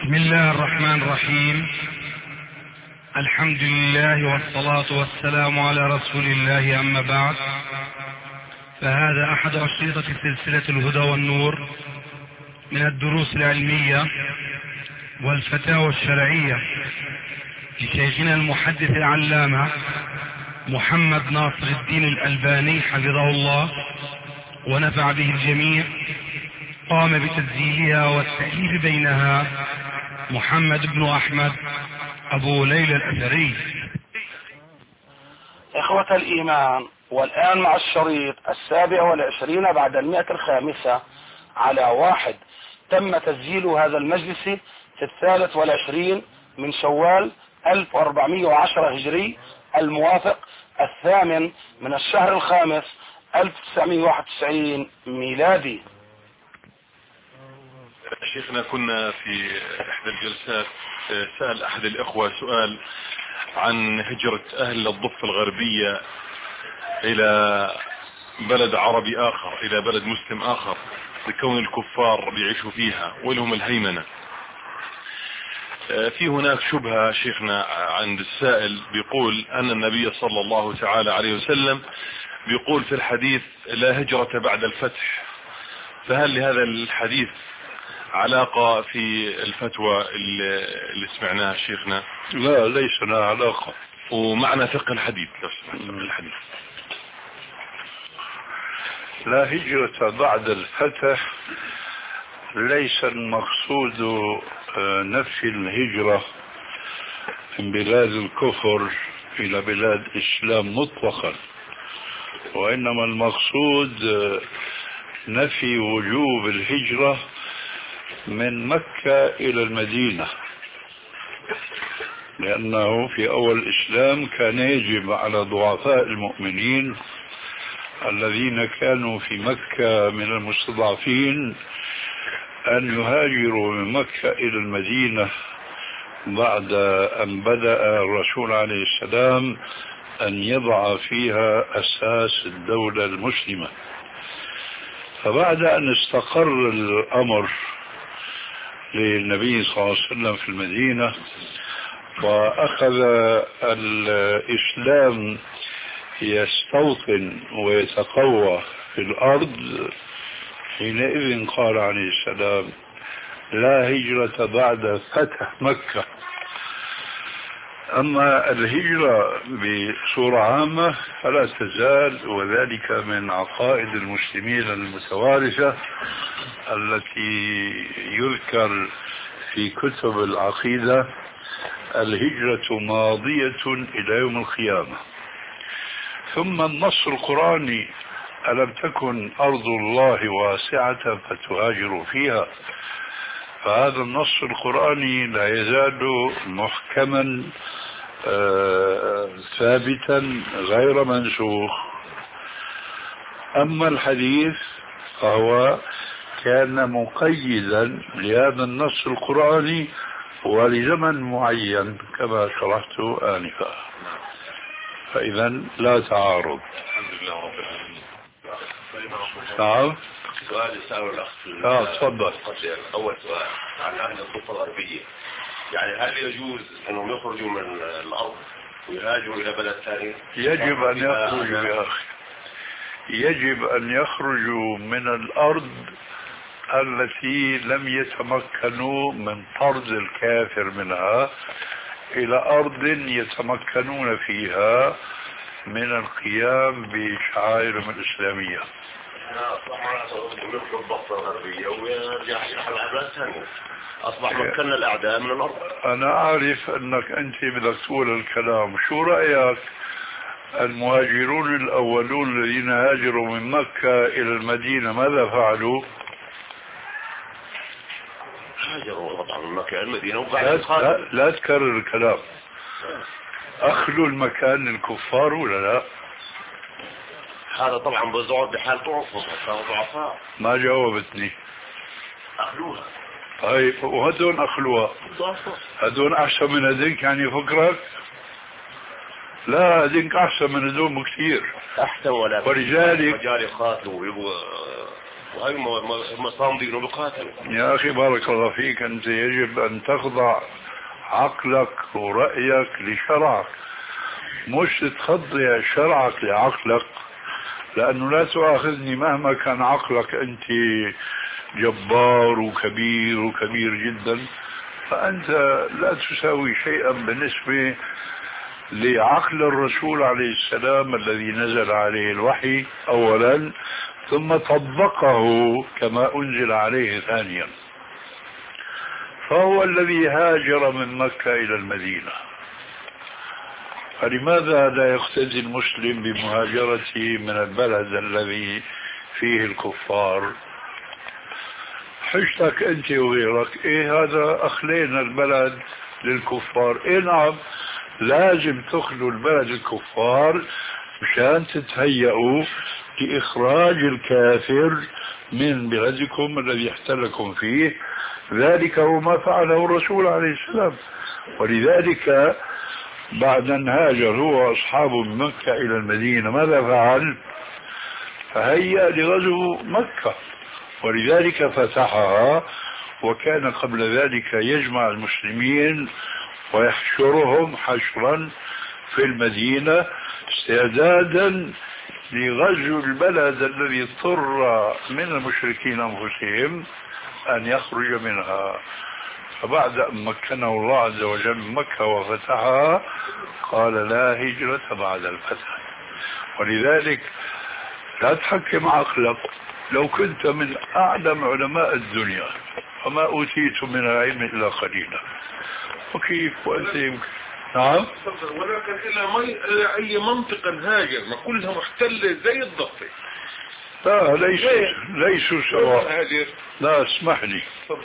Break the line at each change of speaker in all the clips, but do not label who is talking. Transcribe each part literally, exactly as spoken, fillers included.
بسم الله الرحمن الرحيم. الحمد لله والصلاة والسلام على رسول الله، أما بعد، فهذا أحد أشرطة سلسلة الهدى والنور من الدروس العلمية والفتاوى الشرعية لشيخنا المحدث العلامة محمد ناصر الدين الألباني حفظه الله ونفع به الجميع. قام بتسجيلها والتأليف بينها محمد بن أحمد أبو ليلى الأثري.
إخوة الإيمان، والآن مع الشريط السابع والعشرين بعد المئة الخامسة على واحد. تم تسجيل هذا المجلس في الثالث والعشرين من شوال ألف وأربعمائة وعشرة هجري، الموافق الثامن من الشهر الخامس ألف وتسعمائة وواحد وتسعين ميلادي.
شيخنا، كنا في إحدى الجلسات سأل أحد الإخوة سؤال عن هجرة أهل الضفة الغربية إلى بلد عربي آخر، إلى بلد مسلم آخر، لكون الكفار بيعيشوا فيها ولهم الهيمنة. في هناك شبهة شيخنا عند السائل، بيقول أن النبي صلى الله تعالى عليه وسلم بيقول في الحديث لا هجرة بعد الفتح، فهل لهذا الحديث علاقة في الفتوى اللي, اللي سمعناها شيخنا؟
لا، ليس لها علاقة.
ومعنى فقه الحديث لو سمعت فقه الحديث.
لا هجرة بعد الفتح، ليس المقصود نفي الهجرة من بلاد الكفر إلى بلاد الإسلام مطلقا، وإنما المقصود نفي وجوب الهجرة من مكة إلى المدينة، لأنه في أول الإسلام كان يجب على ضعفاء المؤمنين الذين كانوا في مكة من المستضعفين أن يهاجروا من مكة إلى المدينة بعد أن بدأ الرسول عليه السلام أن يضع فيها أساس الدولة المسلمة. فبعد أن استقر الأمر للنبي صلى الله عليه وسلم في المدينة وأخذ الإسلام يستوطن ويتقوى في الأرض، حينئذ قال عليه السلام لا هجرة بعد فتح مكة. أما الهجرة بصورة عامة فلا تزال، وذلك من عقائد المسلمين المتوارثة التي يذكر في كتب العقيدة الهجرة ماضية إلى يوم القيامة. ثم النص القرآني ألم تكن أرض الله واسعة فتهاجروا فيها، فهذا النص القرآني لا يزال محكما آه ثابتا غير منسوخ. أما الحديث فهو كان مقيدا لهذا النص القرآني ولزمن معين كما شرحت آنفا، فإذا لا تعارض.
الحمد لله رب العالمين.
نعم.
سؤال يسأله الأخ.
اه تفضل.
أول سؤال عن أهل الضفة الغربية، يعني هل يجوز أنهم يخرجوا من الأرض ويهاجروا إلى بلد ثاني؟
يجب أن يخرجوا يا أخي، يجب أن يخرجوا من الأرض التي لم يتمكنوا من طرد الكافر منها إلى أرض يتمكنون فيها من القيام بشعائرهم الإسلامية.
مثل الضفة الغربية ويرجع يحل على بلاد ثانية، أصبح مكنا الأعداء من الأرض.
أنا أعرف أنك أنت بدك تقول الكلام. شو رأيك المهاجرون الأولون الذين هاجروا من مكة إلى المدينة ماذا فعلوا؟
هاجروا طبعا من مكة إلى المدينة وبعد
لا, لا, لا تكرر الكلام. أخلوا المكان للكفار ولا لا؟
هذا طبعا بزعور بحال ضعفهم، كانوا ضعفاء.
ما جاوبتني.
أخلوها.
طيب وهدون أخلوها، هدون أحسن من هذيك يعني فكرك؟ لا، هذيك أحسن من هدون بكثير.
أحسن ولا
ولذلك
رجال يقاتلوا ويبغوا وهي مصامدين وبقاتلوا.
يا أخي بارك الله فيك، أنت يجب أن تخضع عقلك ورأيك لشرعك، مش تخضع شرعك لعقلك، لأنه لا تؤاخذني مهما كان عقلك أنت جبار وكبير وكبير جدا، فأنت لا تساوي شيئا بالنسبة لعقل الرسول عليه السلام الذي نزل عليه الوحي أولا، ثم طبقه كما أنزل عليه ثانيا. فهو الذي هاجر من مكة إلى المدينة، فلماذا لا يقتدي المسلم بمهاجرته من البلد الذي فيه الكفار؟ حجتك أنت وغيرك إيه هذا أخلينا البلد للكفار. إيه نعم، لازم تخلوا البلد الكفار مشان تتهيئوا لإخراج الكافر من بلدكم الذي احتلكم فيه. ذلك هو ما فعله الرسول عليه السلام، ولذلك بعد أن هاجر هو وأصحابه من مكة إلى المدينة ماذا فعل؟ فهيأ لغزو مكة، ولذلك فتحها، وكان قبل ذلك يجمع المسلمين ويحشرهم حشرا في المدينة استعدادا لغزو البلد الذي اضطر من المشركين أنفسهم أن يخرج منها. فبعد أن مكنه الله عز وجل من مكة وفتحها قال لا هجرة بعد الفتح. ولذلك لا تحكم عقلك، لو كنت من أعلم علماء الدنيا وما أوتيت من العلم إلا قليلا، وكيف وأنت يمكن. نعم،
ولكن إلى أي منطقة هاجر؟ ما كلها محتلة زي الضفة.
لا ليسوا ليسوا سواء. لا اسمح لي،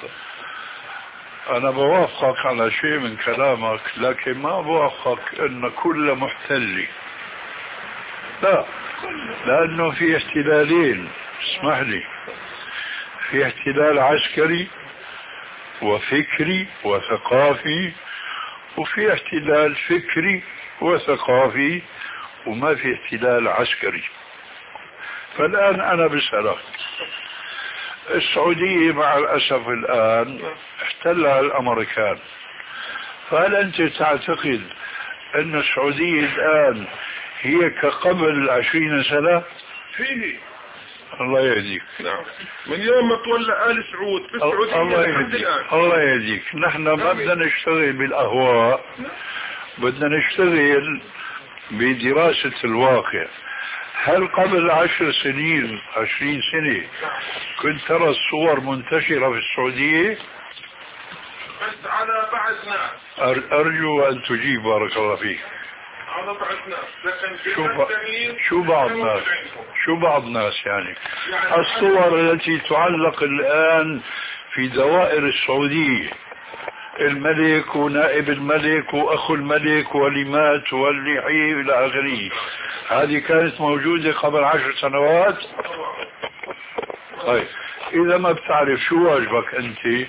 أنا بوافقك على شيء من كلامك، لكن ما بوافقك أن كل محتل، لا، لأنه في احتلالين، اسمح لي، في احتلال عسكري وفكري وثقافي، وفي احتلال فكري وثقافي، وما في احتلال عسكري. فالآن أنا بسألك، السعودية مع الأسف الآن احتلها الأمريكان، فهل أنت تعتقد أن السعودية الآن هي كقبل عشرين سنة؟
فيه
الله يهديك.
نعم، من يوم ما تولى آل سعود في السعودية
الله يهديك. الله يهديك. نحن ما بدنا نشتغل بالأهواء، بدنا نشتغل بدراسة الواقع. هل قبل عشر سنين عشرين سنة كنت ترى الصور منتشرة في السعودية؟
بس على بعض ناس.
أرجو أن تجيب بارك الله فيك.
على بعض ناس، لكن في
شو, ب... شو بعض ناس شو بعض ناس يعني, يعني الصور التي تعلق الآن في دوائر السعودية، الملك ونائب الملك وأخو الملك ولمات واللي إلى آخره، هذه كانت موجودة قبل عشر سنوات. طيب إذا ما بتعرف شو واجبك أنت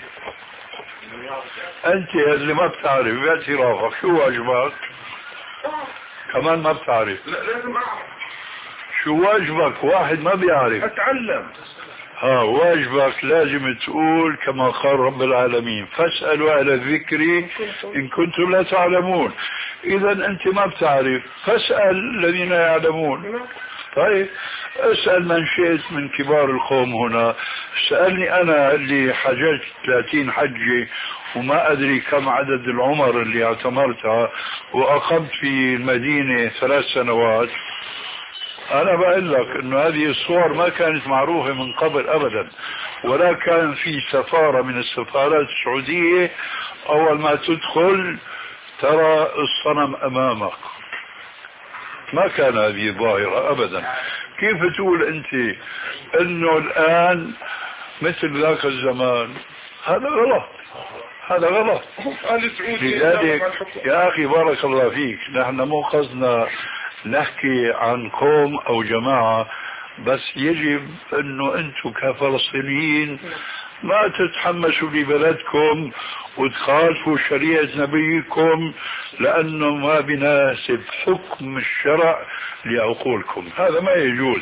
أنت اللي ما بتعرف باعترافك شو واجبك كمان ما بتعرف؟
لا لازم أعرف
شو واجبك. واحد ما بيعرف
أتعلم.
ها واجبك لازم تقول كما قال رب العالمين فاسألوا أهل الذكر إن كنتم لا تعلمون. إذا أنت ما بتعرف فاسأل الذين يعلمون. طيب اسأل من شئت من كبار القوم هنا. سألني أنا اللي حججت ثلاثين حجة وما أدري كم عدد العمر اللي اعتمرتها وأقمت في المدينة ثلاث سنوات. أنا بقول لك إنه هذه الصور ما كانت معروفة من قبل أبدا، ولا كان في سفارة من السفارات السعودية أول ما تدخل ترى الصنم أمامك. ما كان هذه ظاهرة أبدا. كيف تقول أنت إنه الآن مثل ذاك الزمان؟ هذا غلط، هذا غلط. لذلك يا أخي بارك الله فيك، نحن مو قصدنا نحكي عن قوم أو جماعة، بس يجب أنه أنتم كفلسطينيين ما تتحمسوا لبلدكم وتخالفوا شريعة نبيكم لأنه ما بناسب حكم الشرع لعقولكم. هذا ما يجوز.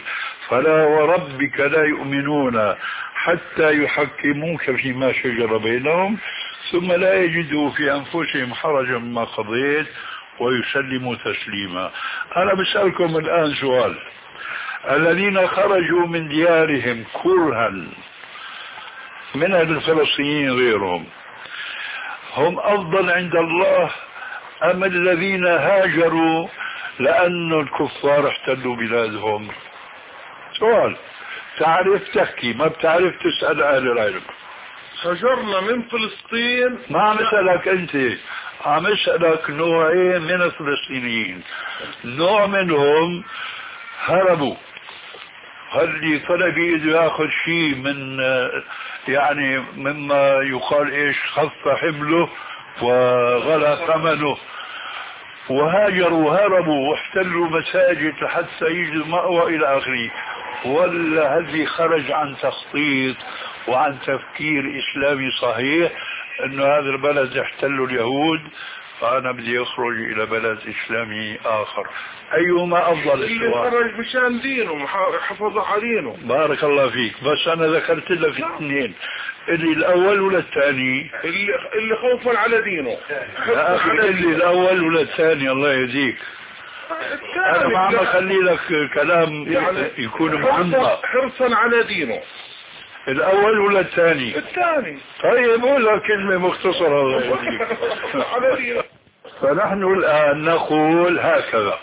فلا وربك لا يؤمنون حتى يحكموك فيما شجر بينهم ثم لا يجدوا في أنفسهم حرجا مما قضيت ويسلموا تسليما. أنا بسألكم الآن سؤال: الذين خرجوا من ديارهم كرها من الفلسطينيين غيرهم هم أفضل عند الله أم الذين هاجروا لأن الكفار احتلوا بلادهم؟ سؤال، تعرف تحكي ما بتعرف تسأل أهل العلم.
هجرنا من فلسطين.
ما عم اسألك انت، عم اسألك نوعين من الفلسطينيين. نوع منهم هربوا، اللي طلع بيده ياخذ شيء من يعني مما يقال ايش خف حمله وغلى ثمنه، وهاجروا هربوا واحتلوا مساجد حتى يجدوا مأوى الى اخره. ولا هذي خرج عن تخطيط وعن تفكير إسلامي صحيح أنه هذا البلد احتلوا اليهود فأنا بدي أخرج إلى بلد إسلامي آخر، أيهما أفضل؟
اللي خرج مشان دينه حفظ على دينه.
بارك الله فيك، بس أنا ذكرت لك اثنين، اللي الأول ولا الثاني؟
اللي, اللي خوفا على دينه.
يا أخي اللي الأول ولا الثاني؟ الله يهديك، أنا ما عم أخلي لك كلام يعني يكون معمق.
حرصا على دينه.
الأول ولا الثاني؟
الثاني.
طيب قولها كلمة مختصرة الله يهديك.
على دينه.
فنحن الآن نقول هكذا: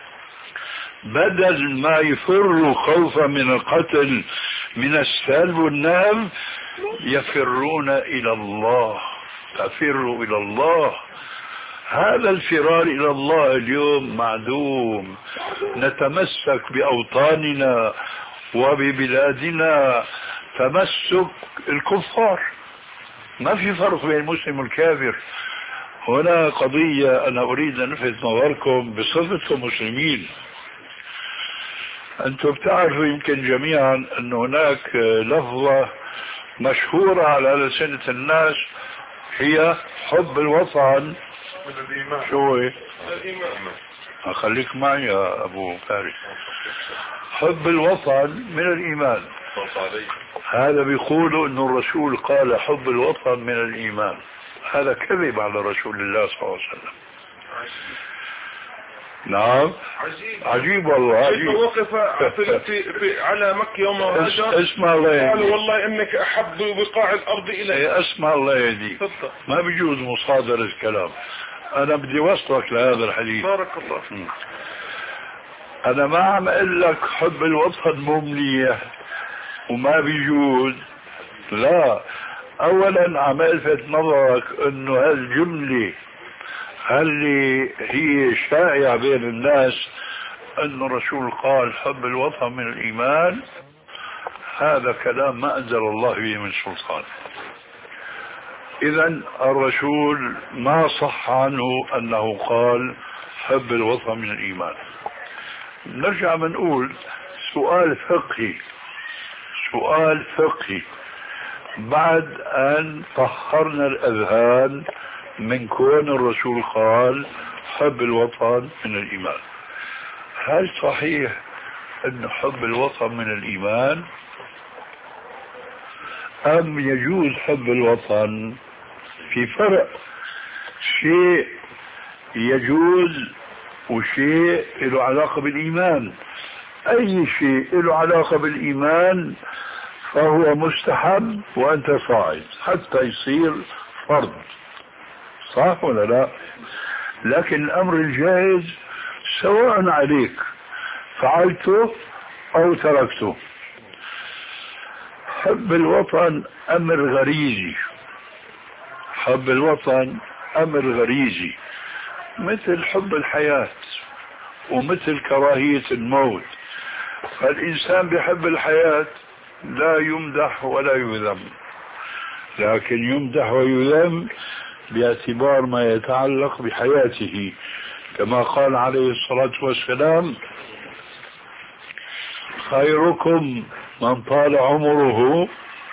بدل ما يفروا خوفا من القتل من السلب والنهب يفرون إلى الله. تفروا إلى الله. هذا الفرار إلى الله اليوم معدوم. نتمسك بأوطاننا وببلادنا تمسك الكفار، ما في فرق بين المسلم والكافر. هنا قضية أنا أريد أن ألفت نظركم بصفتكم مسلمين. أنتم بتعرفوا يمكن جميعا أن هناك لفظة مشهورة على ألسنة الناس هي حب الوطن. شو هي؟ خليك معي يا أبو فارس. حب الوطن من الإيمان. هذا بيقولوا أن الرسول قال حب الوطن من الإيمان. هذا كذب على رسول الله صلى الله عليه وسلم. نعم
عجيب,
عجيب والله عجيب.
وقف في, في, في على مكة يوم هاجر
اسمع الله يهديك،
قال والله إنك أحب بقاع الأرض إلي.
اسمع الله يهديك، ما بيجوز مصادرة الكلام. أنا بدي وصلك لهذا الحديث.
بارك الله فيك.
أنا ما عم أقول لك حب الوطن مو منيح وما بيجوز، لا. أولا عم ألفت نظرك أنه هالجملة اللي هي شائعة بين الناس أن الرسول قال حب الوطن من الإيمان، هذا كلام ما أنزل الله به من سلطان. إذن الرسول ما صح عنه أنه قال حب الوطن من الإيمان. نرجع بنقول سؤال فقهي، سؤال فقهي بعد أن طهرنا الأذهان من كون الرسول قال حب الوطن من الإيمان. هل صحيح أن حب الوطن من الإيمان أم يجوز حب الوطن؟ في فرق، شيء يجوز وشيء له علاقة بالإيمان. أي شيء له علاقة بالإيمان فهو مستحب وأنت صاعد حتى يصير فرض، صح ولا لا؟ لكن الأمر الجائز سواء عليك فعلته أو تركته. حب الوطن أمر غريزي، حب الوطن أمر غريزي مثل حب الحياة ومثل كراهية الموت. فالإنسان بحب الحياة لا يمدح ولا يذم، لكن يمدح ويذم باعتبار ما يتعلق بحياته، كما قال عليه الصلاة والسلام خيركم من طال عمره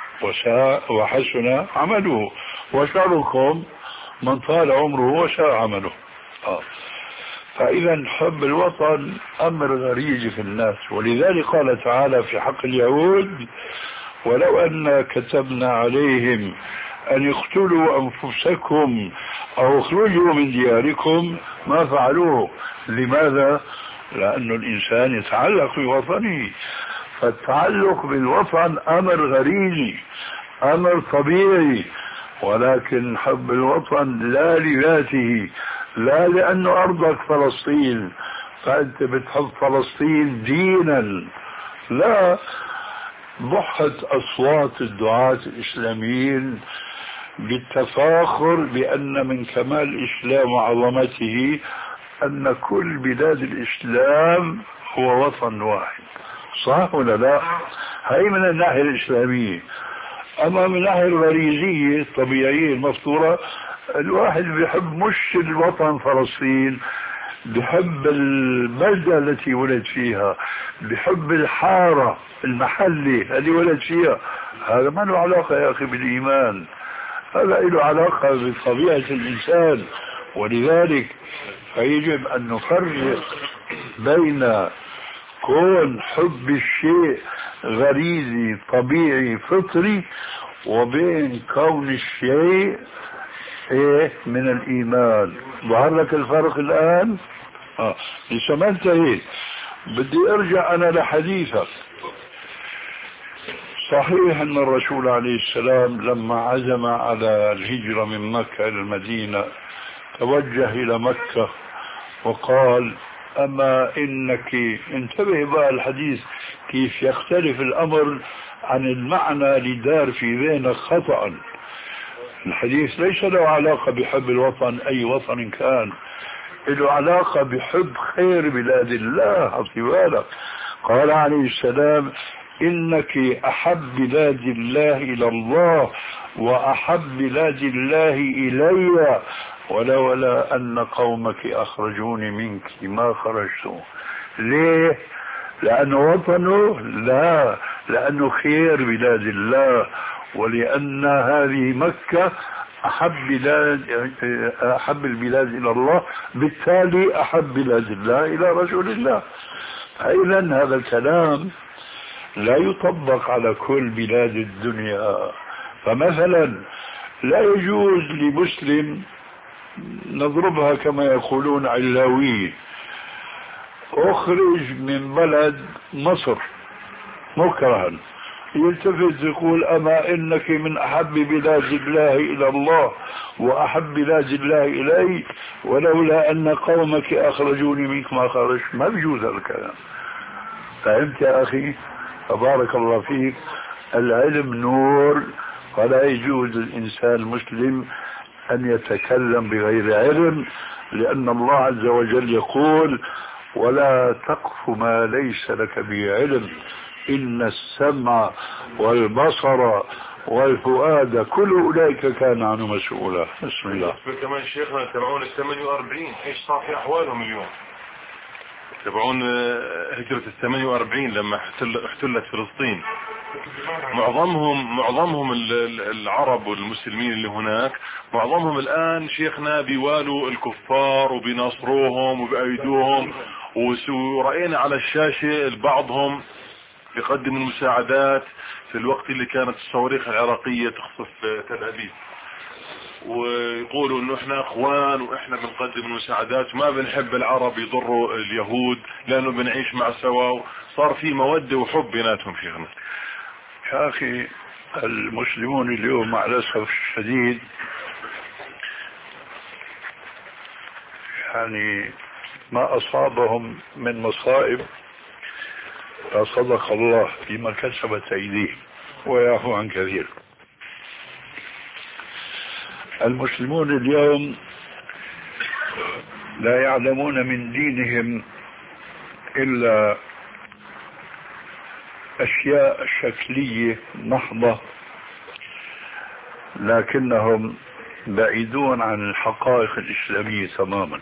وحسن عمله وشركم من طال عمره وساء عمله. آه. فإذا حب الوطن أمر غريزي في الناس، ولذلك قال تعالى في حق اليهود: ولو أن كتبنا عليهم أن يقتلوا أنفسكم أو اخرجوا من دياركم ما فعلوه. لماذا؟ لأن الإنسان يتعلق بوطنه، فالتعلق بالوطن أمر غريزي، أمر طبيعي، ولكن حب الوطن لا لذاته، لا لأنه أرضك فلسطين فأنت بتحب فلسطين دينا، لا. ضحت أصوات الدعاة الإسلاميين بالتفاخر بأن من كمال الإسلام وعظمته أن كل بلاد الإسلام هو وطن واحد. صح ولا لا؟ هاي من الناحية الإسلامية. أما من الناحية الغريزية الطبيعية المفطورة، الواحد بيحب مش الوطن فلسطين، بحب البلدة التي ولد فيها، بحب الحارة المحلة اللي ولد فيها. هذا ما له علاقة يا أخي بالإيمان، هذا له علاقة بطبيعة الإنسان. ولذلك فيجب أن نفرق بين كون حب الشيء غريزي طبيعي فطري وبين كون الشيء ايه من الإيمان. ظهر لك الفرق الآن؟ آه. لسه ما انتهيت، بدي ارجع انا لحديثك. صحيح ان الرسول عليه السلام لما عزم على الهجرة من مكة الى المدينة توجه الى مكة وقال: اما انك، انتبه بقى الحديث كيف يختلف الامر عن المعنى اللي دار في ذهنك خطأ. الحديث ليس له علاقة بحب الوطن أي وطن كان، له علاقة بحب خير بلاد الله. حطي بالك، قال عليه السلام: إنك أحب بلاد الله إلى الله وأحب بلاد الله إلي، ولولا أن قومك أخرجوني منك ما خرجت. ليه؟ لأنه وطنه؟ لا، لأنه خير بلاد الله، ولأن هذه مكة أحب بلاد أحب البلاد إلى الله، بالتالي أحب بلاد الله إلى رسول الله. إذن هذا الكلام لا يطبق على كل بلاد الدنيا. فمثلا لا يجوز لمسلم، نضربها كما يقولون علاوية، أخرج من بلد مصر مكرها، يلتفت يقول: أما إنك من أحب بلاد الله إلى الله وأحب بلاد الله إلي، ولولا أن قومك أخرجوني منك ما خرج. ما بيجوز الكلام. فهمت يا أخي؟ تبارك الله فيك. العلم نور، فلا يجوز الإنسان المسلم أن يتكلم بغير علم، لأن الله عز وجل يقول: ولا تقف ما ليس لك به علم، إن السمع والبصر والفؤاد كل أولئك كان عنه مسؤولا. بسم الله.
كمان شيخنا تبعون الثمانية وأربعين، إيش صار في أحوالهم اليوم؟ تبعون هجرة الثمانية وأربعين لما احتلت فلسطين، معظمهم معظمهم العرب والمسلمين اللي هناك، معظمهم الآن شيخنا بيوالوا الكفار وبيناصروهم وبأيدوهم، ورأينا على الشاشة بعضهم يقدم المساعدات في الوقت اللي كانت الصواريخ العراقية تخطف تل أبيب، ويقولوا انه احنا اخوان واحنا بنقدم المساعدات وما بنحب العرب يضروا اليهود لانه بنعيش مع سوا. صار في مودة وحب بيناتهم شيخنا.
يا اخي المسلمون اليوم مع الاسف الشديد يعني ما اصابهم من مصائب صدق الله فيما كسبت ايديهم ويعفو عن كثير. المسلمون اليوم لا يعلمون من دينهم إلا أشياء شكلية محضة، لكنهم بعيدون عن الحقائق الإسلامية تماما.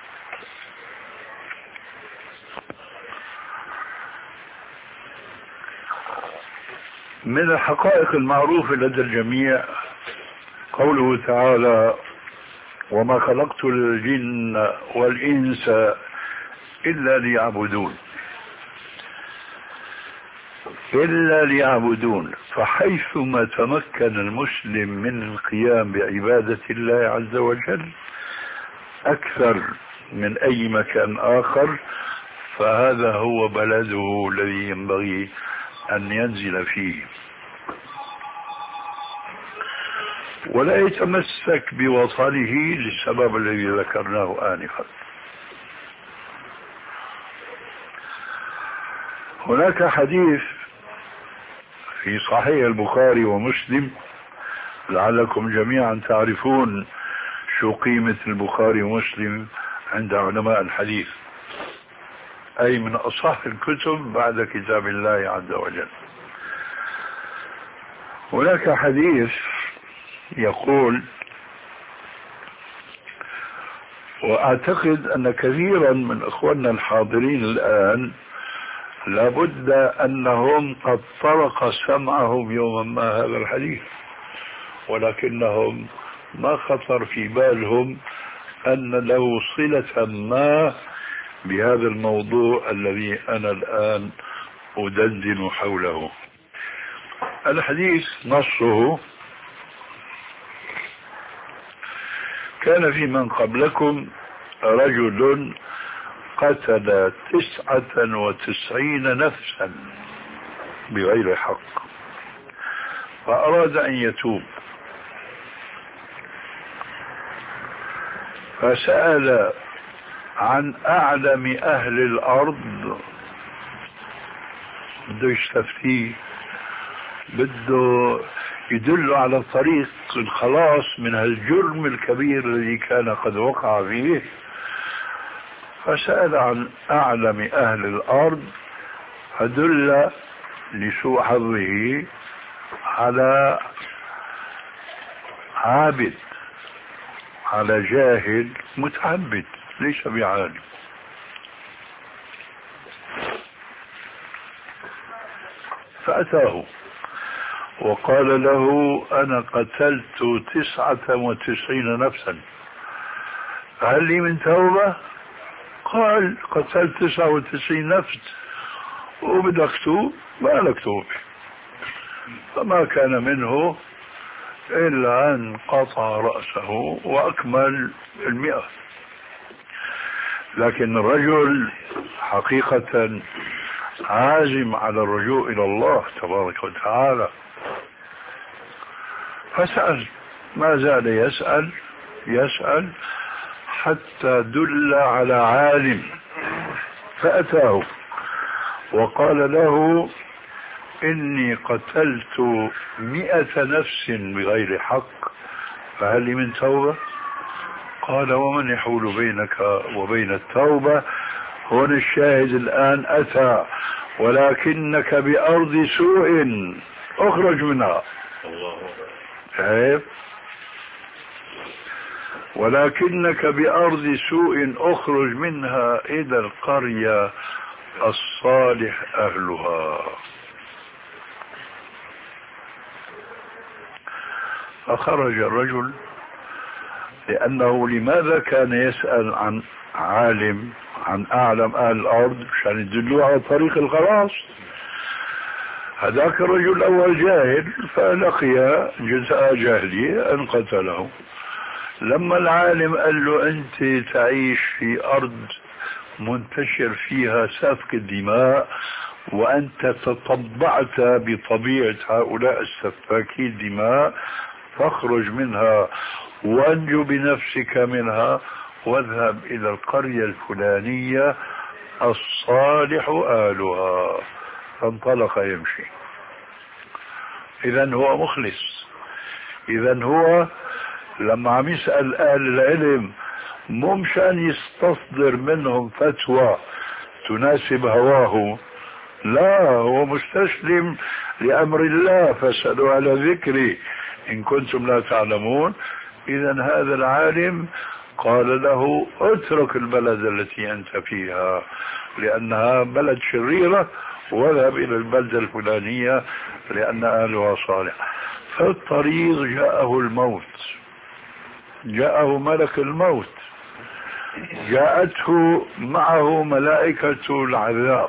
من الحقائق المعروفة لدى الجميع قوله تعالى: وما خلقت الجن والإنس إلا ليعبدون إلا ليعبدون فحيثما تمكن المسلم من القيام بعبادة الله عز وجل أكثر من أي مكان آخر فهذا هو بلده الذي ينبغي أن ينزل فيه، ولا يتمسك بوطنه للسبب الذي ذكرناه آنفا. هناك حديث في صحيح البخاري ومسلم، لعلكم جميعا تعرفون شو قيمة البخاري ومسلم عند علماء الحديث، أي من أصح الكتب بعد كتاب الله عز وجل. هناك حديث يقول، وأعتقد أن كثيرا من إخواننا الحاضرين الآن لابد أنهم قد طرق سمعهم يوما ما هذا الحديث، ولكنهم ما خطر في بالهم أن له صلة ما بهذا الموضوع الذي أنا الآن أدندن حوله. الحديث نصه: كان في من قبلكم رجل قتل تسعة وتسعين نفسا بغير حق فأراد أن يتوب، فسأل عن أعلم أهل الأرض، بده يستفتيه، بده يدل على طريق الخلاص من هالجرم الكبير الذي كان قد وقع فيه. فسأل عن أعلم أهل الأرض فدل لسوء حظه على عابد، على جاهل متعبد ليس بعالم. فأتاه وقال له: أنا قتلت تسعة وتسعين نفسا، هل لي من توبة؟ قال: قتلت تسعة وتسعين نفس وبدك توب؟ ما لك توبة. فما كان منه إلا أن قطع رأسه وأكمل المئة. لكن الرجل حقيقة عازم على الرجوع إلى الله تبارك وتعالى، فسأل، ما زال يسأل يسأل حتى دل على عالم، فأتاه وقال له: إني قتلت مئة نفس بغير حق، فهل لي من توبة؟ قال: ومن يحول بينك وبين التوبة؟ هون الشاهد الآن أتى: ولكنك بأرض سوء اخرج منها. شايف؟ ولكنك بأرض سوء اخرج منها إلى القرية الصالح أهلها. فخرج الرجل، لأنه لماذا كان يسأل عن عالم، عن أعلم أهل الأرض؟ عشان يدلوه على طريق الخلاص. هذاك الرجل الأول جاهل فلقي جزاء جهله أن قتله. لما العالم قال له: أنت تعيش في أرض منتشر فيها سفك الدماء، وأنت تطبعت بطبيعة هؤلاء السفاكي الدماء، فاخرج منها وانجو بنفسك منها واذهب إلى القرية الفلانية الصالح أهلها. فانطلق يمشي. إذن هو مخلص. إذن هو لما عم يسأل أهل العلم مو مشان يستصدر منهم فتوى تناسب هواه، لا، هو مستسلم لأمر الله، فاسألوا على ذكري إن كنتم لا تعلمون. إذن هذا العالم قال له: اترك البلد التي أنت فيها لأنها بلد شريرة، واذهب إلى البلدة الفلانية لأن أهلها صالح. في الطريق جاءه الموت، جاءه ملك الموت، جاءته معه ملائكة العذاب،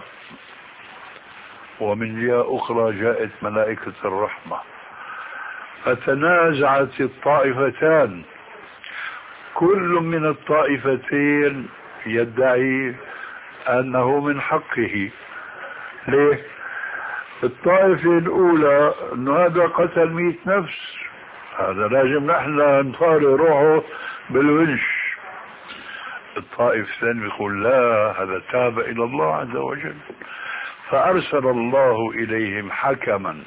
ومن جهة أخرى جاءت ملائكة الرحمة، فتنازعت الطائفتان، كل من الطائفتين يدعي أنه من حقه. ليه؟ الطائفة الأولى أنه هذا قتل مئة نفس، هذا لازم نحن نطاري روحه بالونش. الطائفة الثانية يقول لا، هذا تاب إلى الله عز وجل، فأرسل الله إليهم حكما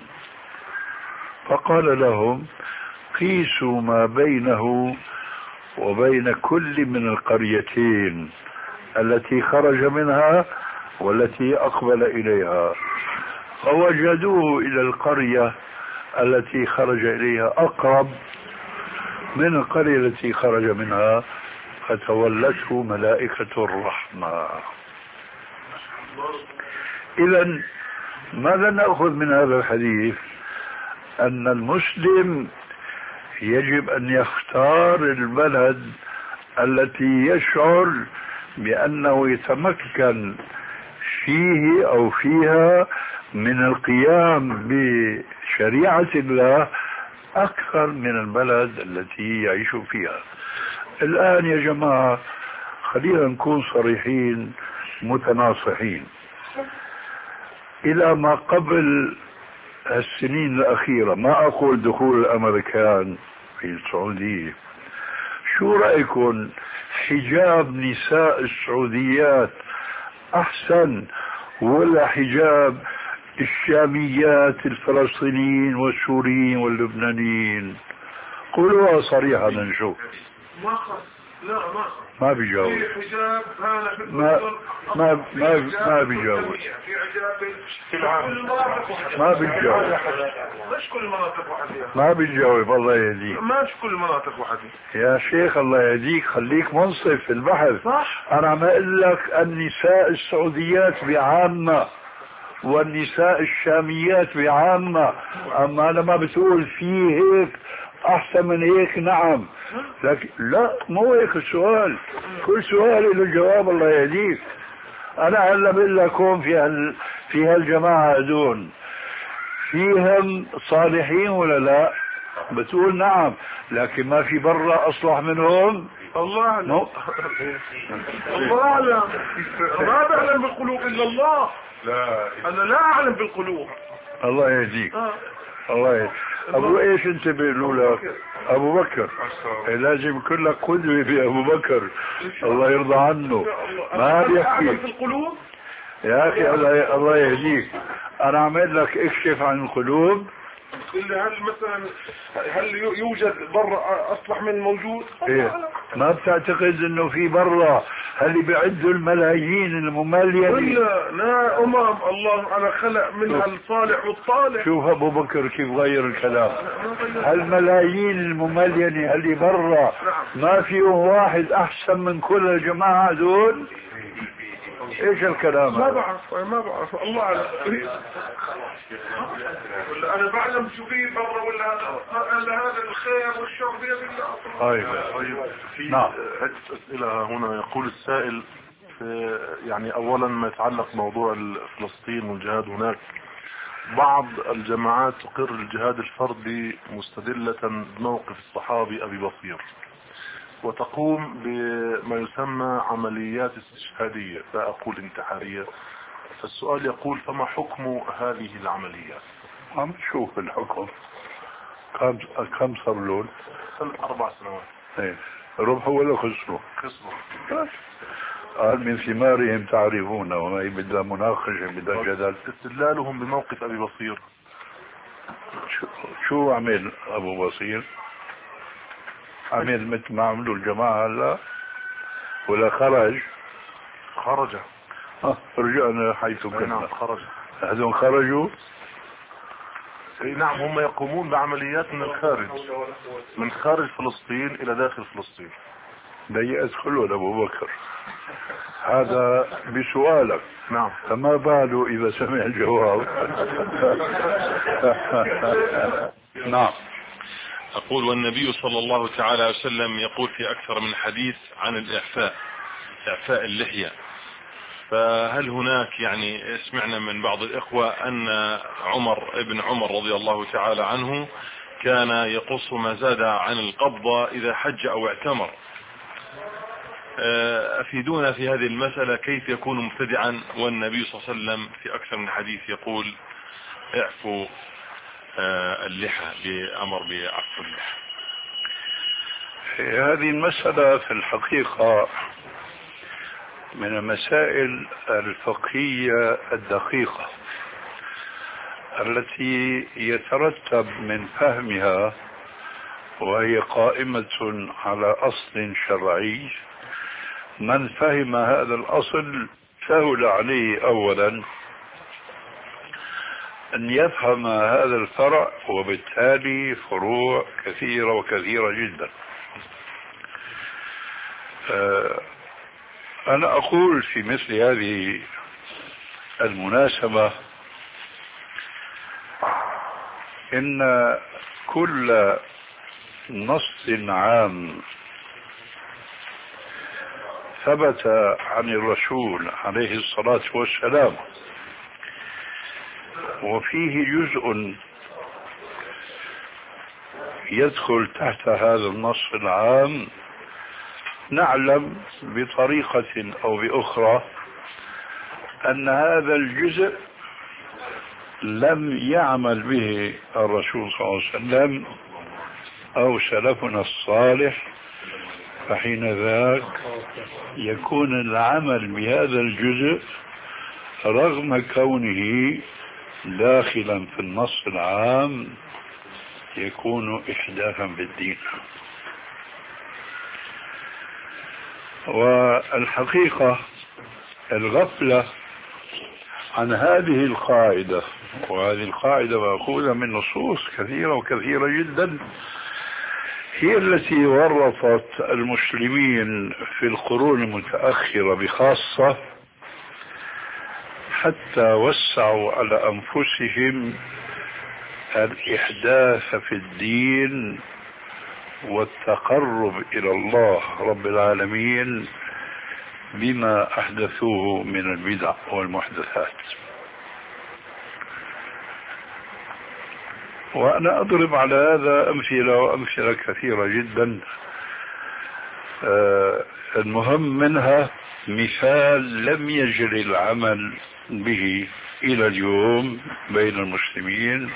فقال لهم قيسوا ما بينه وبين كل من القريتين التي خرج منها والتي أقبل إليها، فوجدوه إلى القرية التي خرج إليها أقرب من القرية التي خرج منها، فتولته ملائكة الرحمة. إذن ماذا نأخذ من هذا الحديث؟ أن المسلم يجب أن يختار البلد التي يشعر بأنه يتمكن فيه أو فيها من القيام بشريعة الله أكثر من البلد التي يعيش فيها. الآن يا جماعة خلينا نكون صريحين متناصحين. إلى ما قبل السنين الأخيرة، ما أقول دخول الأمريكان في السعودية، شو رأيكم حجاب نساء السعوديات أحسن ولا حجاب الشاميات الفلسطينيين والسوريين واللبنانيين؟ قولوها صريحة نشوف.
ما خص. لا ما خص.
ما بيجاوب.
في حجاب هذا في
ما ما ما ما بيجاوب.
في حجاب في العالم.
ما بيجاوب.
مش كل المناطق وحدية.
ما بيجاوب. الله يهديك.
مش كل المناطق وحدية.
يا شيخ الله يهديك، خليك منصف في البحث.
صح.
أنا عم أقول لك النساء السعوديات بعامة والنساء الشاميات بعامة، أما أنا ما بتقول في هيك أحسن من هيك. نعم، لكن لا، مو هيك السؤال. كل سؤال له جواب. الله يهديك. أنا هلا بقول لكم في هال في هالجماعة هذول فيهم صالحين ولا لا؟ بتقول نعم، لكن ما في برا أصلح منهم.
الله أعلم. الله أعلم. ما بعلم بالقلوب إلا الله. لا، أنا لا أعلم بالقلوب.
الله يهديك.
آه.
الله يهديك. أبو إيش أنت بيقولوا لك؟ أبو بكر. لازم يكون لك قدوة في أبو بكر، الله يرضى عنه. ما بيحكي
في القلوب
يا أخي. الله الله يهديك. أنا عمل لك اكشف عن القلوب.
هل مثلا هل يوجد برا أصلح من موجود؟
إيه؟ ما بتعتقد إنه في برا اللي بيعدوا الملايين المملينين؟
لا لا، أمام الله على خلق منها الصالح والطالح.
شوف أبو بكر كيف غير الكلام. هالملايين المملينة اللي برا ما فيهم واحد أحسن من كل الجماعة دول؟ ايش الكلام؟
ما بعرف ما بعرف الله أعلم. ولا انا بعلم شو في برا ولا هذا هذا الخير والشر بيد الله.
ايوه.
طيب في
نعم.
عدة أسئلة هنا. يقول السائل يعني أولا ما يتعلق بموضوع فلسطين والجهاد هناك، بعض الجماعات تقر الجهاد الفردي مستدلة بموقف الصحابي أبي بصير، وتقوم بما يسمى عمليات استشهادية، لا أقول انتحارية. فالسؤال يقول فما حكم هذه العمليات؟
عم نشوف الحكم. كم كم صار لون؟
أربع سنوات.
ايه، ربحوا ولا خسروا؟
خسروا.
قال من ثمارهم تعرفون، وما بدها مناقشة بدها جدل.
استدلالهم بموقف أبي بصير.
شو, شو عمل أبو بصير؟ عمل مثل ما عملوا الجماعة هلا ولا خرج؟
خرج.
اه رجعنا حيث كنا.
نعم خرج.
هذول خرجوا.
اي نعم، هم يقومون بعمليات من الخارج، من خارج فلسطين الى داخل فلسطين.
ده يدخلوا لابو بكر هذا بسؤالك.
نعم.
فما باله اذا سمع الجواب. نعم.
أقول والنبي صلى الله تعالى عليه وسلم يقول في أكثر من حديث عن الإعفاء، إعفاء اللحية، فهل هناك يعني سمعنا من بعض الإخوة أن عمر ابن عمر رضي الله تعالى عنه كان يقص ما زاد عن القبضة إذا حج أو اعتمر، أفيدونا في هذه المسألة كيف يكون مبتدعا والنبي صلى الله عليه وسلم في أكثر من حديث يقول اعفوا اللحى، بأمر بعفو اللحى.
هذه المسألة في الحقيقة من المسائل الفقهية الدقيقة التي يترتب من فهمها، وهي قائمة على أصل شرعي. من فهم هذا الأصل سهل عليه أولا أن يفهم هذا الفرع، وبالتالي فروع كثيرة وكثيرة جدا. أنا أقول في مثل هذه المناسبة إن كل نص عام ثبت عن الرسول عليه الصلاة والسلام وفيه جزء يدخل تحت هذا النص العام، نعلم بطريقة أو بأخرى أن هذا الجزء لم يعمل به الرسول صلى الله عليه وسلم أو سلفنا الصالح، فحين ذاك يكون العمل بهذا الجزء رغم كونه داخلا في النص العام يكون إحداثا بالدين. والحقيقة الغفلة عن هذه القاعدة، وهذه القاعدة مأخوذة من نصوص كثيرة وكثيرة جدا، هي التي ورطت المسلمين في القرون المتأخرة بخاصة، حتى وسعوا على أنفسهم الإحداث في الدين والتقرب إلى الله رب العالمين بما أحدثوه من البدع والمحدثات. وأنا أضرب على هذا أمثلة وأمثلة كثيرة جدا. آه المهم منها مثال لم يجري العمل به إلى اليوم بين المسلمين،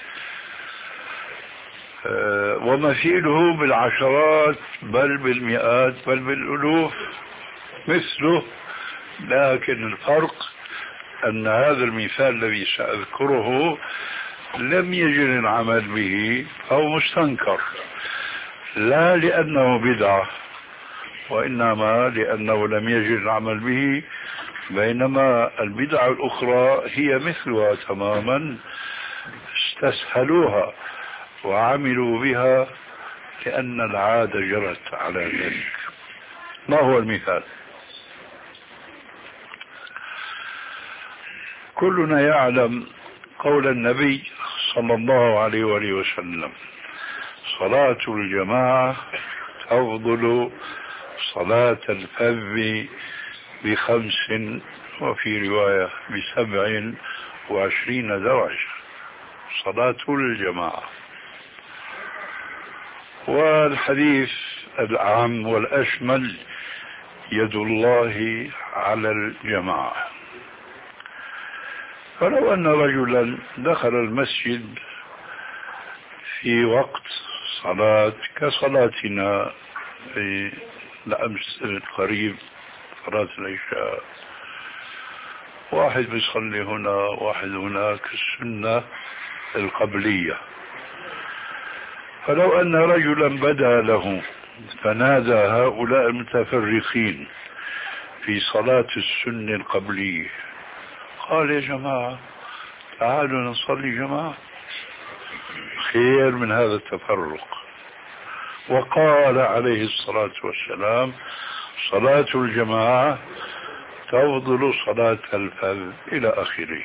آه ومثيله بالعشرات بل بالمئات بل بالألوف مثله، لكن الفرق أن هذا المثال الذي سأذكره لم يجري العمل به أو مستنكر، لا لأنه بدعة وإنما لأنه لم يجري العمل به، بينما البدع الأخرى هي مثلها تماما، استسهلوها وعملوا بها لأن العادة جرت على ذلك. ما هو المثال؟ كلنا يعلم قول النبي صلى الله عليه وآله وسلم: صلاة الجماعة تفضل صلاة الفذ بخمس، وفي رواية بسبع وعشرين درجة، صلاة الجماعة. والحديث العام والأشمل: يد الله على الجماعة. فلو أن رجلا دخل المسجد في وقت صلاة كصلاتنا في الأمس القريب، صلاة العشاء، واحد بيصلي هنا واحد هناك، السنة القبلية، فلو أن رجلا بدا له فنادى هؤلاء المتفرقين في صلاة السنة القبلية، قال: يا جماعة تعالوا نصلي جماعة، خير من هذا التفرق. وقال عليه الصلاة والسلام: صلاة الجماعة تفضل صلاة الفذ، إلى آخره.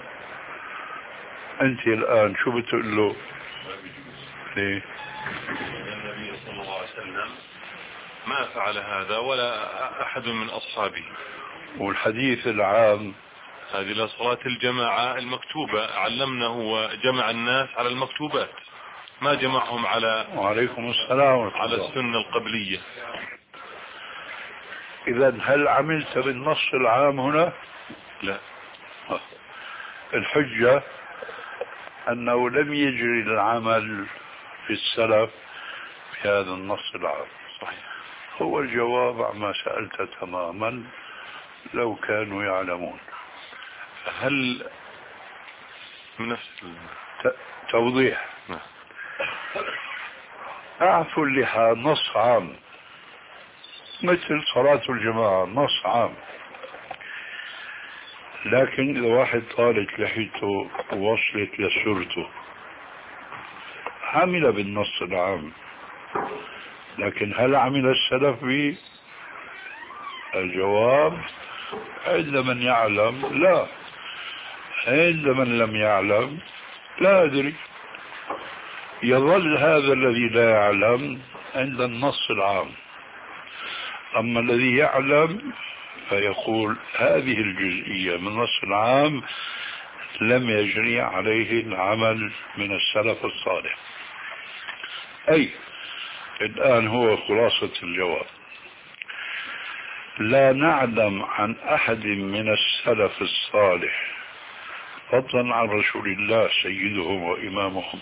أنت الآن شو بتقول له؟ ليه؟
النبي صلى الله عليه وسلم
ما فعل هذا ولا أحد من أصحابه.
والحديث العام
هذه لصلاة الجماعة المكتوبة، علمنا هو جمع الناس على المكتوبات، ما جمعهم على
وعليكم السلام
على السنة القبلية.
إذا هل عملت بالنص العام هنا؟
لا.
الحجة أنه لم يجري العمل في السلف بهذا النص العام.
صحيح.
هو الجواب عما سألت تماما، لو كانوا يعلمون.
هل من نفس
توضيح؟
نعم.
أعفو اللحى نص عام، مثل صلاة الجماعة نص عام، لكن إذا واحد طالت لحيته ووصلت لسرته عمل بالنص العام، لكن هل عمل السلف به؟ الجواب عند من يعلم لا، عند من لم يعلم لا أدري. يظل هذا الذي لا يعلم عند النص العام، أما الذي يعلم فيقول هذه الجزئية من النص العام لم يجري عليه العمل من السلف الصالح. أي الآن هو خلاصة الجواب، لا نعلم عن أحد من السلف الصالح فضلا عن رسول الله سيدهم وإمامهم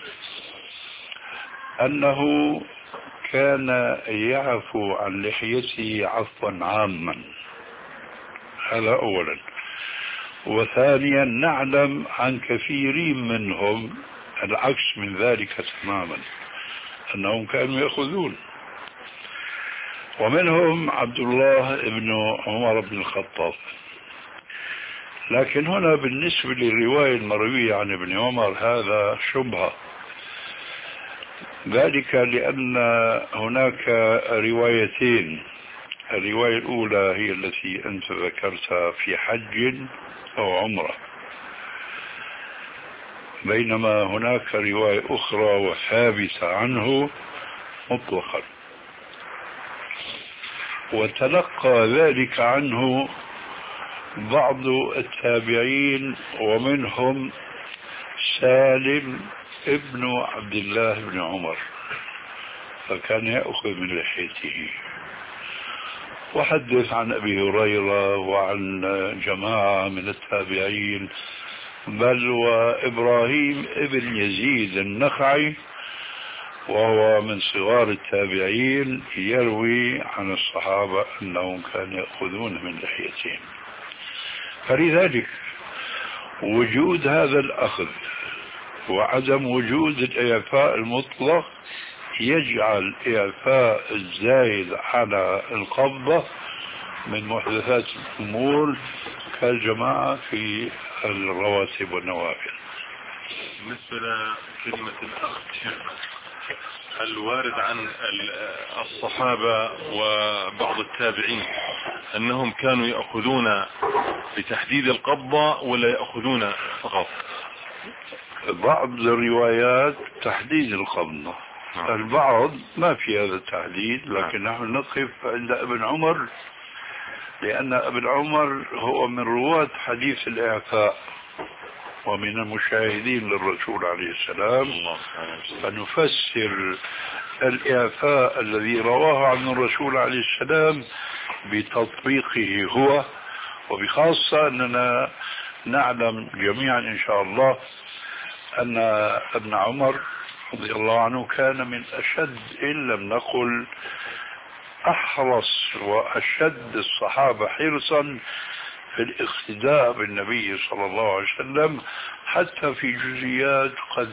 أنه كان يعفو عن لحيته عفوا عاما. هذا أولا. وثانيا نعلم عن كثيرين منهم العكس من ذلك تماما، أنهم كانوا يأخذون، ومنهم عبد الله بن عمر بن الخطاب. لكن هنا بالنسبة للرواية المروية عن ابن عمر هذا شبهة، ذلك لأن هناك روايتين. الرواية الأولى هي التي أنت ذكرتها في حج أو عمرة، بينما هناك رواية أخرى وثابتة عنه مطلقا، وتلقى ذلك عنه بعض التابعين، ومنهم سالم ابن عبد الله بن عمر، فكان يأخذ من لحيته. وحدث عن أبي هريرة وعن جماعة من التابعين، بل وإبراهيم ابن يزيد النخعي وهو من صغار التابعين يروي عن الصحابة أنهم كانوا يأخذون من لحيتهم. فلذلك وجود هذا الأخذ وعدم وجود الإعفاء المطلق يجعل إعفاء الزايد على القبضة من محدثات الأمور كالجماعة في الرواتب والنوافل.
بالنسبة لكلمة الأخذ الوارد عن الصحابة وبعض التابعين أنهم كانوا يأخذون بتحديد القبضة ولا يأخذون فقط؟
بعض الروايات تحديد القبضة، البعض ما في هذا التحديد، لكن نحن نقف عند ابن عمر لأن ابن عمر هو من رواة حديث الإعفاء ومن المشاهدين للرسول عليه السلام، فنفسر الإعفاء الذي رواه عن الرسول عليه السلام بتطبيقه هو، وبخاصة أننا نعلم جميعا إن شاء الله أن ابن عمر رضي الله عنه كان من أشد إن لم نقل أحرص وأشد الصحابة حرصا في الاقتداء بالنبي صلى الله عليه وسلم، حتى في جزئيات قد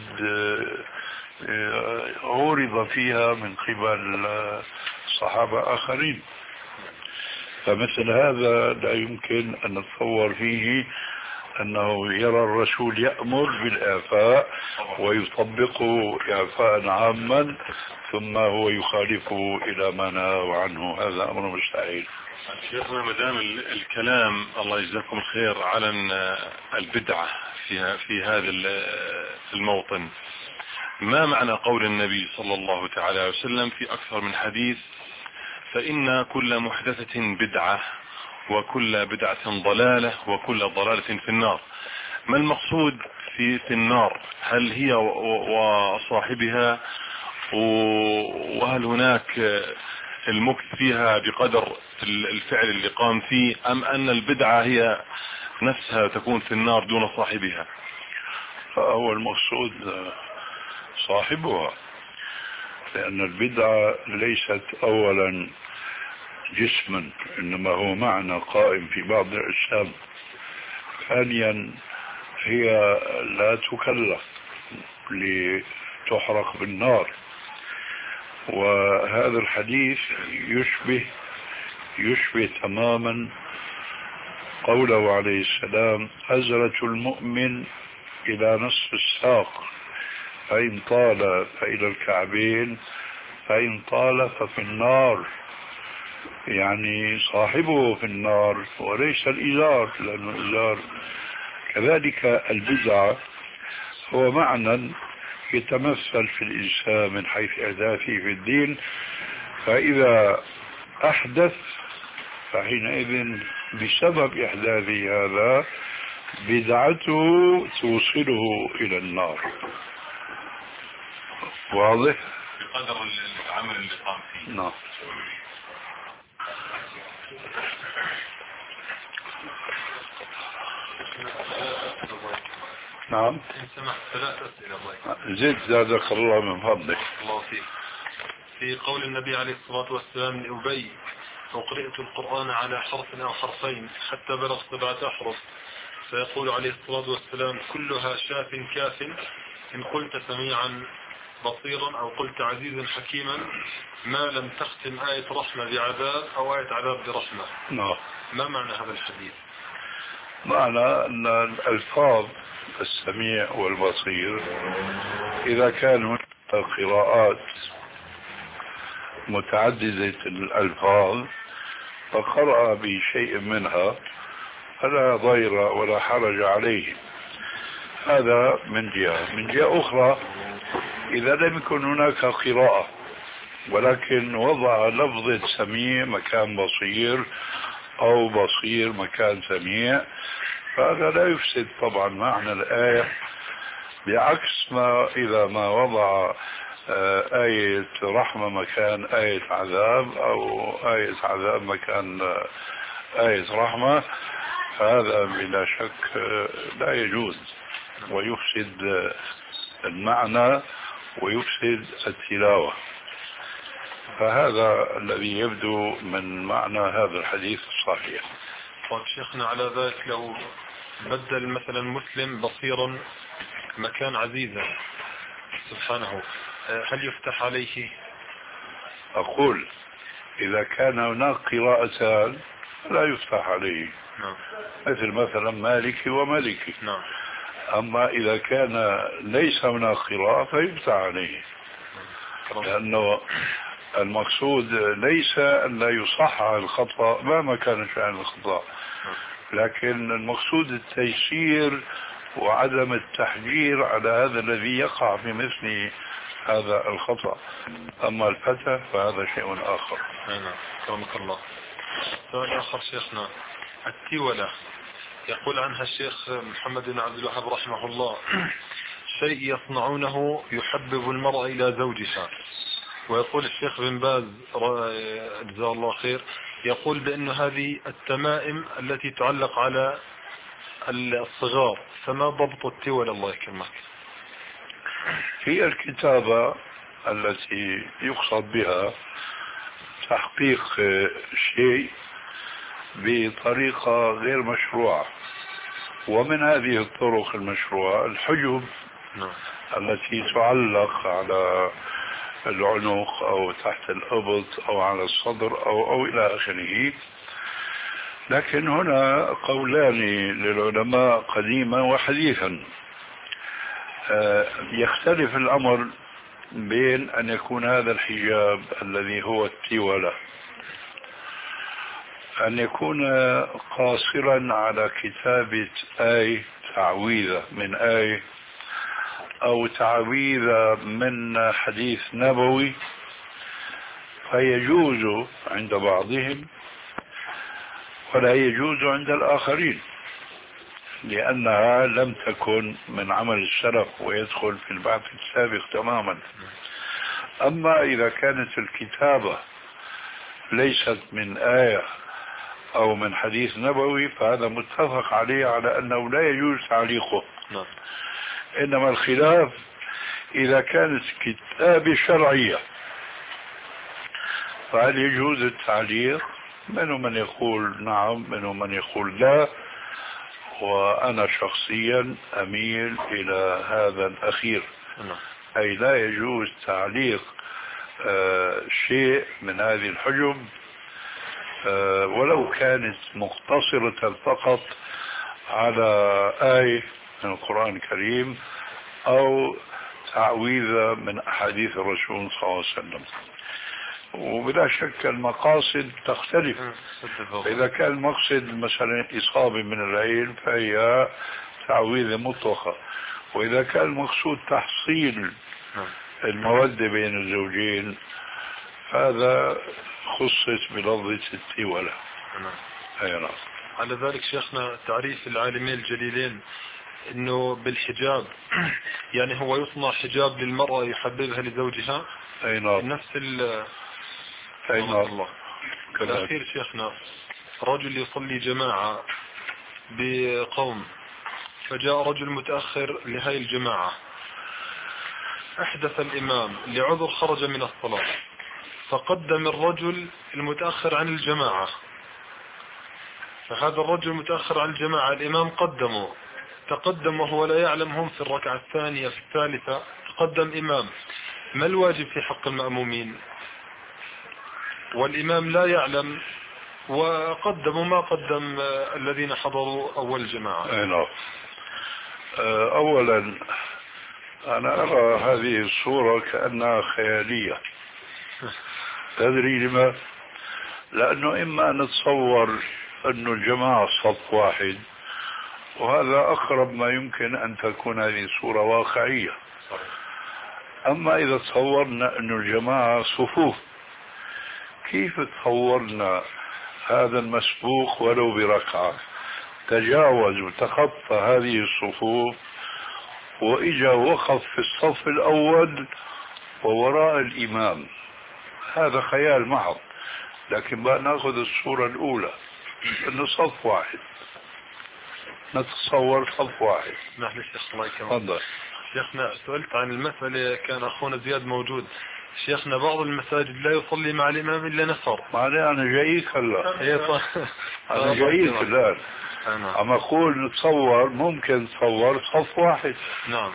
عورض فيها من قبل صحابة آخرين. فمثل هذا لا يمكن أن نتصور فيه أنه يرى الرسول يأمر بالإعفاء ويطبقه إعفاء عاما ثم هو يخالفه إلى ما نهى عنه، هذا أمر مستحيل.
شيخنا مدام الكلام الله يجزاكم الخير على البدعة في في هذا الموطن، ما معنى قول النبي صلى الله تعالى وسلم في أكثر من حديث فإن كل محدثة بدعة وكل بدعة ضلالة وكل ضلالة في النار. ما المقصود في في النار؟ هل هي وصاحبها، وهل هناك المكث فيها بقدر الفعل اللي قام فيه، أم أن البدعة هي نفسها تكون في النار دون صاحبها؟
هو المقصود صاحبها، لأن البدعة ليست أولا جسما، إنما هو معنى قائم في بعض الأجسام. ثانيا هي لا تكلف لتحرق بالنار. وهذا الحديث يشبه يشبه تماما قوله عليه السلام: أزرة المؤمن إلى نصف الساق، فإن طال فإلى الكعبين، فإن طال ففي النار. يعني صاحبه في النار وليس الإزار، لأن الإزار كذلك. البدعة هو معنى يتمثل في الإنسان من حيث إحداثه في الدين، فإذا أحدث فحينئذ بسبب إحداثه هذا بدعته توصله إلى النار. واضح؟
بقدر العمل اللي قام فيه.
نعم. نعم.
سمحت ثلاث أسئلة الله.
زد زادك الله من فضلك.
الله فيك. في قول النبي عليه الصلاة والسلام لأبي: وقرأت القرآن على حرف أو حرفين حتى بلغ سبعة أحرف، فيقول عليه الصلاة والسلام: كلها شاف كاف، إن قلت سميعا بصيرا أو قلت عزيزا حكيما، ما لم تختم آية رحمة بعذاب أو آية عذاب برحمة.
نعم.
ما معنى هذا الحديث؟
معنى أن الألفاظ السميع والبصير إذا كانوا قراءات متعددة الألفاظ فقرأ بشيء منها فلا ضير ولا حرج عليه. هذا من جهة. من جهة أخرى، إذا لم يكن هناك قراءة ولكن وضع لفظة سميع مكان بصير أو بصير مكان سميع، فهذا لا يفسد طبعا معنى الآية، بعكس ما إذا ما وضع آية رحمة مكان آية عذاب أو آية عذاب مكان آية رحمة، فهذا بلا شك لا يجوز ويفسد المعنى ويفسد التلاوة. فهذا الذي يبدو من معنى هذا الحديث الصحيح.
طيب شيخنا، على ذلك لو بدل مثلا مسلم بصيرا مكان عزيزا سبحانه، هل يفتح عليه؟
أقول إذا كان هناك قراءتان لا يفتح عليه.
نعم.
مثل مثلا مالكي ومالكي.
نعم.
أما إذا كان ليس هناك قراءة فيفتح عليه، لأنه المقصود ليس أن لا يصحح الخطأ مهما كان شأن الخطأ، لكن المقصود التيسير وعدم التحجير على هذا الذي يقع في مثل هذا الخطأ. أما الفتى فهذا شيء آخر.
نعم. كرمك الله. سؤال آخر شيخنا، التولة يقول عنها الشيخ محمد بن عبد الوهاب رحمه الله: شيء يصنعونه يحبب المرأة إلى زوجها. ويقول الشيخ بن باز جزاه الله خير يقول بأن هذه التمائم التي تعلق على الصغار، فما ضبط التولة الله يكرمك؟
هي الكتابة التي يقصد بها تحقيق شيء بطريقة غير مشروعة، ومن هذه الطرق المشروعة الحجب التي تعلق على العنق أو تحت الإبط أو على الصدر أو أو إلى آخره. لكن هنا قولان للعلماء قديما وحديثا. يختلف الأمر بين أن يكون هذا الحجاب الذي هو التولة أن يكون قاصرا على كتابة آية تعويذة من آية أو تعويذة من حديث نبوي، فيجوز عند بعضهم ولا يجوز عند الآخرين، لأنها لم تكن من عمل السلف ويدخل في البحث السابق تماما. أما إذا كانت الكتابة ليست من آية أو من حديث نبوي فهذا متفق عليه على أنه لا يجوز تعليقه.
نعم.
إنما الخلاف إذا كانت كتابة شرعية فهل يجوز التعليق؟ منهم من يقول نعم، منهم من يقول لا، وأنا شخصيا أميل إلى هذا الأخير.
نعم.
أي لا يجوز تعليق آه شيء من هذه الحجب آه ولو كانت مقتصرة فقط على آية من القرآن الكريم أو تعويذة من أحاديث الرسول صلى الله عليه وسلم. وبلا شك المقاصد تختلف. إذا كان المقصد مثلا إصابة من العين فهي تعويذة مطلقة، وإذا كان المقصود تحصيل المودة بين الزوجين هذا خصص بلفظة التولة.
نعم. على ذلك شيخنا تعريف العالمين الجليلين انه بالحجاب يعني هو يصنع حجاب للمرأة يحببها لزوجها.
اي نعم.
نفس ال
اي نعم.
الله. الأخير شيخنا رجل يصلي جماعة بقوم فجاء رجل متأخر لهاي الجماعة، احدث الامام لعذر خرج من الصلاة فقدم الرجل المتأخر عن الجماعة، فهذا الرجل المتأخر عن الجماعة الامام قدمه، تقدم وهو لا يعلم هم في الركعة الثانية في الثالثة تقدم امام، ما الواجب في حق المأمومين؟ والامام لا يعلم وقدموا ما قدم الذين حضروا اول الجماعة.
نعم. اولا انا ارى هذه الصورة كأنها خيالية. تدري لما؟ لانه اما نتصور انه الجماعة صف واحد، وهذا اقرب ما يمكن ان تكون هذه الصورة واقعية. اما اذا تصورنا انه الجماعة صفوف، كيف تصورنا هذا المسبوق ولو بركعة تجاوز وتخطى هذه الصفوف وإجا وقف في الصف الأول ووراء الإمام؟ هذا خيال محض. لكن بقى نأخذ الصورة الأولى أنه صف واحد، نتصور صف واحد.
معلش شيخ الله يكرمك.
تفضل.
شيخنا سئلت عن المسألة، كان أخونا زياد موجود. شيخنا بعض المساجد لا يصلي مع الإمام إلا نفر.
معناه أنا جايك هلا.
إيه
أنا جايك الآن. أما أقول نتصور ممكن تصور صف واحد.
نعم.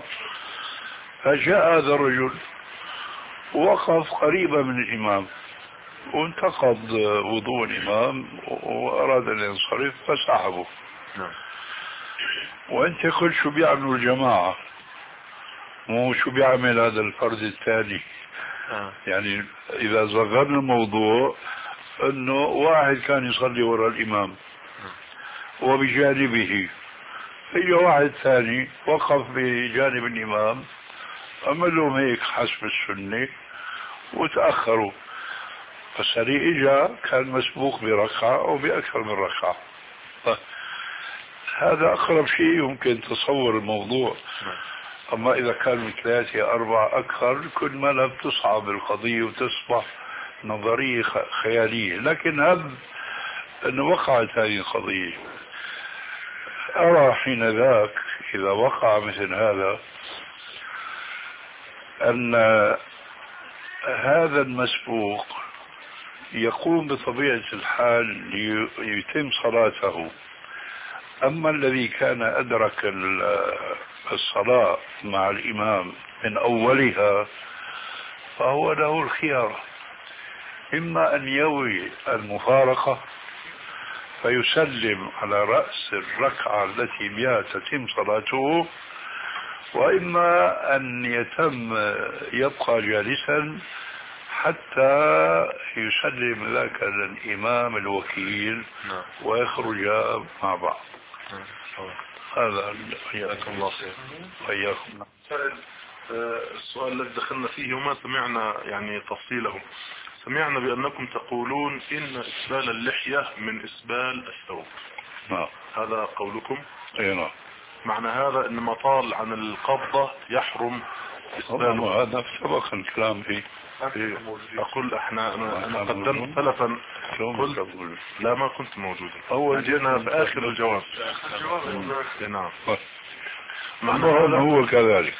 فجاء هذا الرجل ووقف قريبا من الإمام وانتقض وضوء الإمام وأراد أن ينصرف فسحبه.
نعم.
وأنت قل شو بيعملوا الجماعة، مو شو بيعمل هذا الفرد الثاني.
آه.
يعني إذا صغرنا الموضوع أنه واحد كان يصلي وراء الإمام وبجانبه اجى واحد ثاني وقف بجانب الإمام، عمل لهم هيك حسب السنة وتأخروا، فالسري اجى كان مسبوق بركعة أو بأكثر من ركعة. هذا أقرب شيء يمكن تصور الموضوع. أما إذا كانوا ثلاثة أربعة أكثر كل ما تصعب القضية وتصبح نظرية خيالية. لكن هذا أنه وقعت هذه القضية، أرى حين ذاك إذا وقع مثل هذا أن هذا المسبوق يقوم بطبيعة الحال ليتم صلاته. أما الذي كان أدرك الصلاة مع الإمام من أولها فهو له الخيار، إما أن يوي المفارقة فيسلم على رأس الركعة التي بها تتم صلاته، وإما أن يتم يبقى جالسا حتى يسلم ذاك الإمام الوكيل ويخرج مع بعض. هذا حياكم الله خير. حياكم.
السؤال الذي دخلنا فيه وما سمعنا يعني تفصيله، سمعنا بأنكم تقولون إن إسبال اللحية من إسبال الثوب.
نعم.
هذا قولكم؟
اي نعم.
معنى هذا إن ما طال عن القبضة يحرم إسباله.
هذا سبق الكلام فيه.
إيه. أقول احنا أنا, أنا قدمت سلفا قلت لا ما كنت موجودا.
أول
جينا في آخر الجواب. نعم.
معنى هذا هو كذلك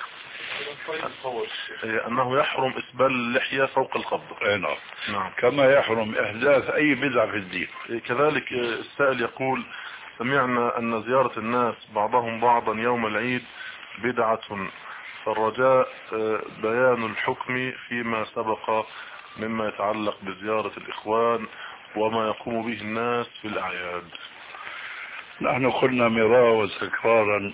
أنه يحرم إسبال اللحية فوق القبضة.
اي نعم.
نعم.
كما يحرم إحداث أي بدعة في الدين.
كذلك السائل يقول سمعنا أن زيارة الناس بعضهم بعضا يوم العيد بدعة، فالرجاء بيان الحكم فيما سبق مما يتعلق بزيارة الإخوان وما يقوم به الناس في الأعياد.
نحن قلنا مرارا وتكرارا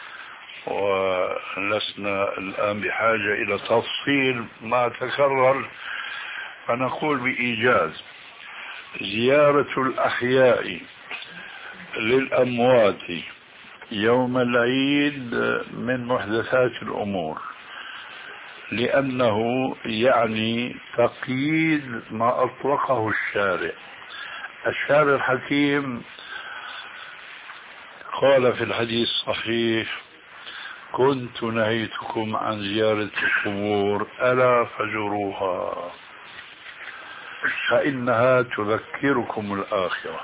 ولسنا الآن بحاجة إلى تفصيل ما تكرر، فنقول بإيجاز: زيارة الأحياء للأموات يوم العيد من محدثات الأمور، لأنه يعني تقييد ما أطلقه الشارع. الشارع الحكيم قال في الحديث الصحيح: كنت نهيتكم عن زيارة القبور ألا فزوروها فإنها تذكركم الآخرة.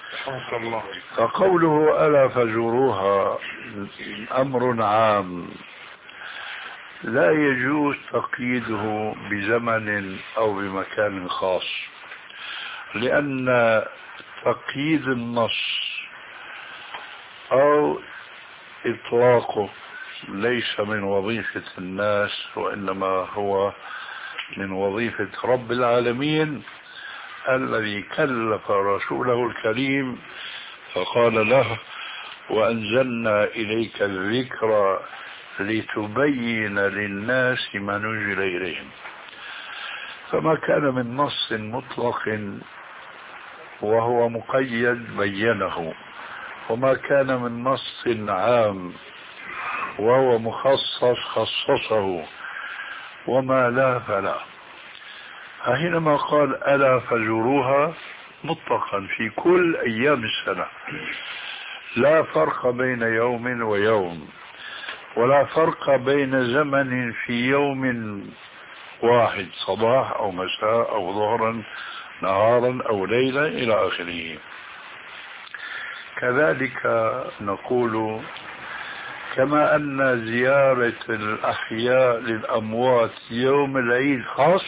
فقوله ألا فزوروها أمر عام لا يجوز تقييده بزمن أو بمكان خاص، لأن تقييد النص أو إطلاقه ليس من وظيفة الناس، وإنما هو من وظيفة رب العالمين الذي كلف رسوله الكريم فقال له: وأنزلنا إليك الذكر لتبين للناس ما نزل إليهم. فما كان من نص مطلق وهو مقيد بينه، وما كان من نص عام وهو مخصص خصصه، وما لا فلا. فحينما قال ألا فزوروها مطلقا في كل أيام السنة، لا فرق بين يوم ويوم، ولا فرق بين زمن في يوم واحد، صباح أو مساء أو ظهرا نهارا أو ليلا إلى آخره. كذلك نقول كما أن زيارة الأحياء للأموات يوم العيد خاص،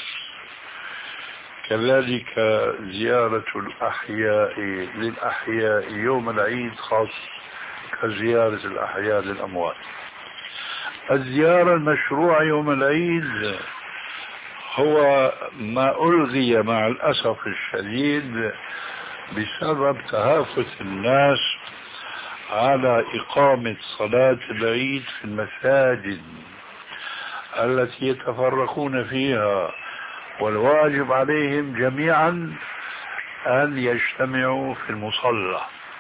كذلك زيارة الأحياء للأحياء يوم العيد خاص كزيارة الأحياء للأموات. الزيارة المشروعة يوم العيد هو ما ألغي مع الأسف الشديد بسبب تهافت الناس على إقامة صلاة العيد في المساجد التي يتفرقون فيها، والواجب عليهم جميعا أن يجتمعوا في المصلى.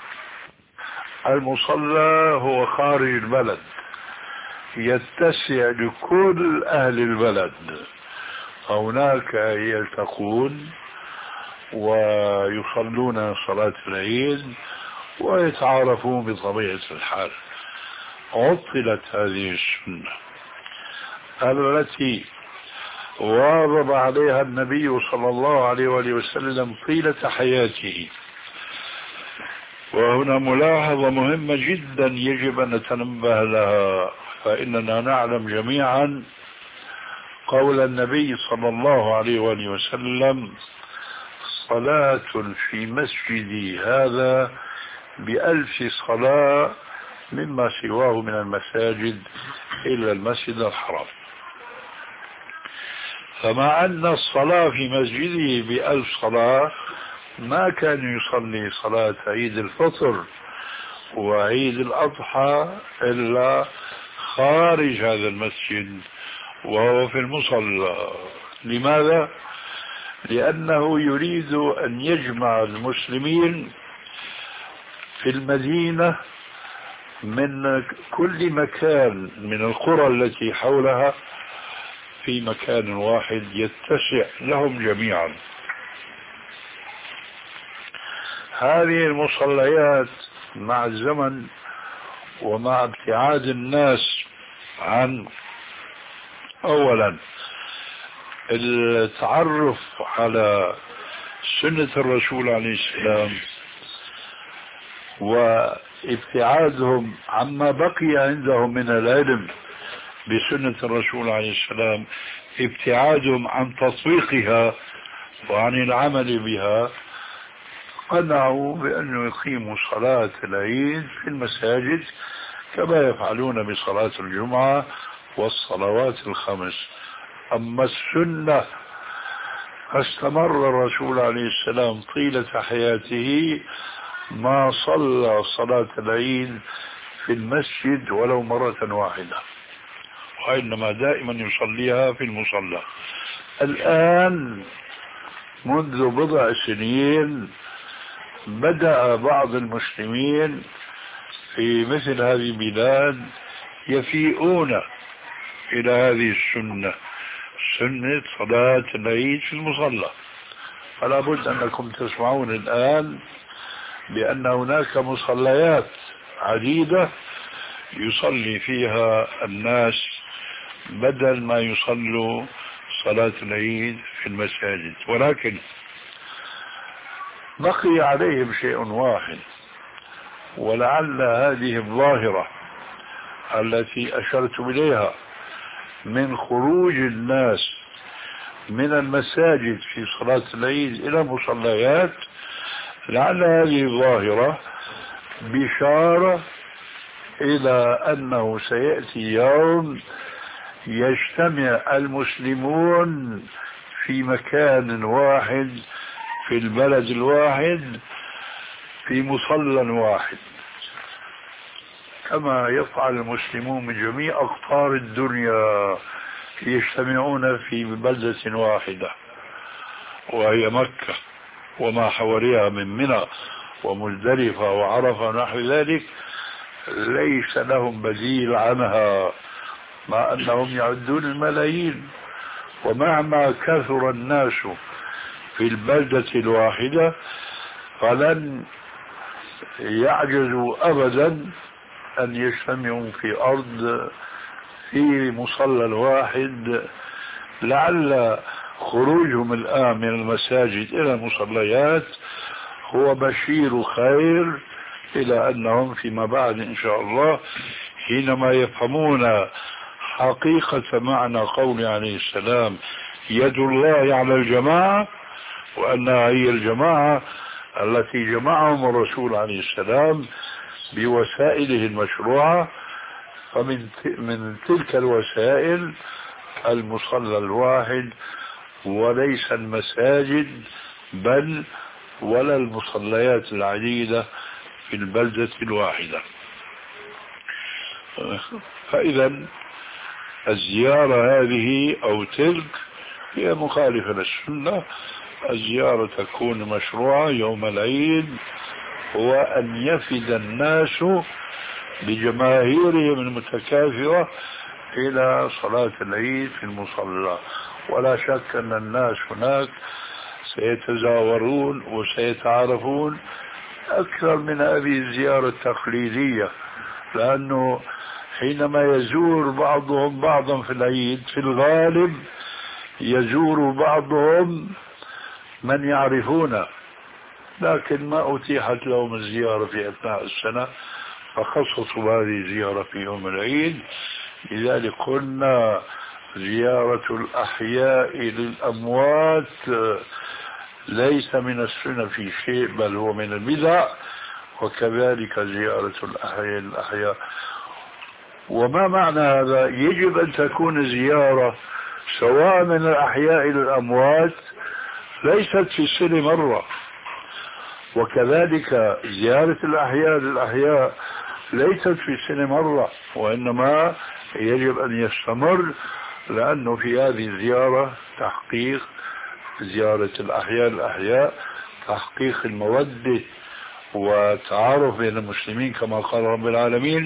المصلى هو خارج البلد، يتسع لكل أهل البلد، هناك يلتقون ويصلون صلاة العيد ويتعارفون بطبيعة الحال. عطلت هذه السنة التي واظب عليها النبي صلى الله عليه وآله وسلم طيلة حياته. وهنا ملاحظة مهمة جدا يجب أن نتنبه لها، فإننا نعلم جميعا قول النبي صلى الله عليه وآله وسلم: صلاة في مسجدي هذا بألف صلاة مما سواه من المساجد إلا المسجد الحرام. فمع أن الصلاة في مسجده بألف صلاة ما كان يصلي صلاة عيد الفطر وعيد الأضحى إلا خارج هذا المسجد وهو في المصلى. لماذا؟ لأنه يريد أن يجمع المسلمين في المدينة من كل مكان من القرى التي حولها في مكان واحد يتسع لهم جميعا. هذه المصليات مع الزمن ومع ابتعاد الناس عن أولا التعرف على سنة الرسول عليه السلام وابتعادهم عما بقي عندهم من العلم بسنة الرسول عليه السلام، ابتعادهم عن تطبيقها وعن العمل بها، قنعوا بأن يقيموا صلاة العيد في المساجد كما يفعلون بصلاة الجمعة والصلوات الخمس. أما السنة فاستمر الرسول عليه السلام طيلة حياته ما صلى صلاة العيد في المسجد ولو مرة واحدة، وإنما دائما يصليها في المصلى. الآن منذ بضع سنين بدأ بعض المسلمين في مثل هذه البلاد يفيئون إلى هذه السنة، سنة صلاة العيد في المصلى. فلا بد أنكم تسمعون الآن بأن هناك مصليات عديدة يصلي فيها الناس بدل ما يصلوا صلاة العيد في المساجد. ولكن بقي عليهم شيء واحد، ولعل هذه الظاهرة التي أشرت إليها من خروج الناس من المساجد في صلاة العيد إلى مصليات، لعل هذه الظاهرة بشارة إلى أنه سيأتي يوم يجتمع المسلمون في مكان واحد في البلد الواحد في مصلى واحد، كما يفعل المسلمون من جميع أقطار الدنيا يجتمعون في بلدة واحدة وهي مكة وما حواليها من منى ومزدلفة وعرفة ونحو ذلك، ليس لهم بديل عنها مع أنهم يعدون الملايين. ومهما كثر الناس في البلدة الواحدة فلن يعجزوا أبدا أن يجتمعوا في أرض في مصلى واحد. لعل خروجهم الآن من المساجد إلى المصليات هو بشير خير إلى أنهم فيما بعد إن شاء الله حينما يفهمون حقيقة معنى قول عليه السلام يد الله على الجماعة، وأنها هي الجماعة التي جمعهم الرسول عليه السلام بوسائله المشروعة، فمن من تلك الوسائل المصلى الواحد وليس المساجد بل ولا المصليات العديدة في البلدة الواحدة. فإذا الزيارة هذه أو تلك هي مخالفة للسنة. الزيارة تكون مشروعة يوم العيد هو أن يفد الناس بجماهيرهم المتكاثرة إلى صلاة العيد في المصلى. ولا شك أن الناس هناك سيتزاورون وسيتعارفون أكثر من هذه الزيارة التقليدية، لأنه حينما يزور بعضهم بعضا في العيد في الغالب يزور بعضهم من يعرفونه، لكن ما أتيحت لهم الزيارة في أثناء السنة فخصصوا هذه الزيارة في يوم العيد. لذلك قلنا زيارة الأحياء للأموات ليس من السنة في شيء بل هو من البدع، وكذلك زيارة الأحياء للأحياء. وما معنى هذا؟ يجب أن تكون زيارة سواء من الأحياء للأموات ليست في السنة مرة، وكذلك زيارة الأحياء للأحياء ليست في السنة مرة، وإنما يجب أن يستمر، لأنه في هذه الزيارة تحقيق زيارة الأحياء للأحياء تحقيق المودة وتعارف بين المسلمين كما قال رب العالمين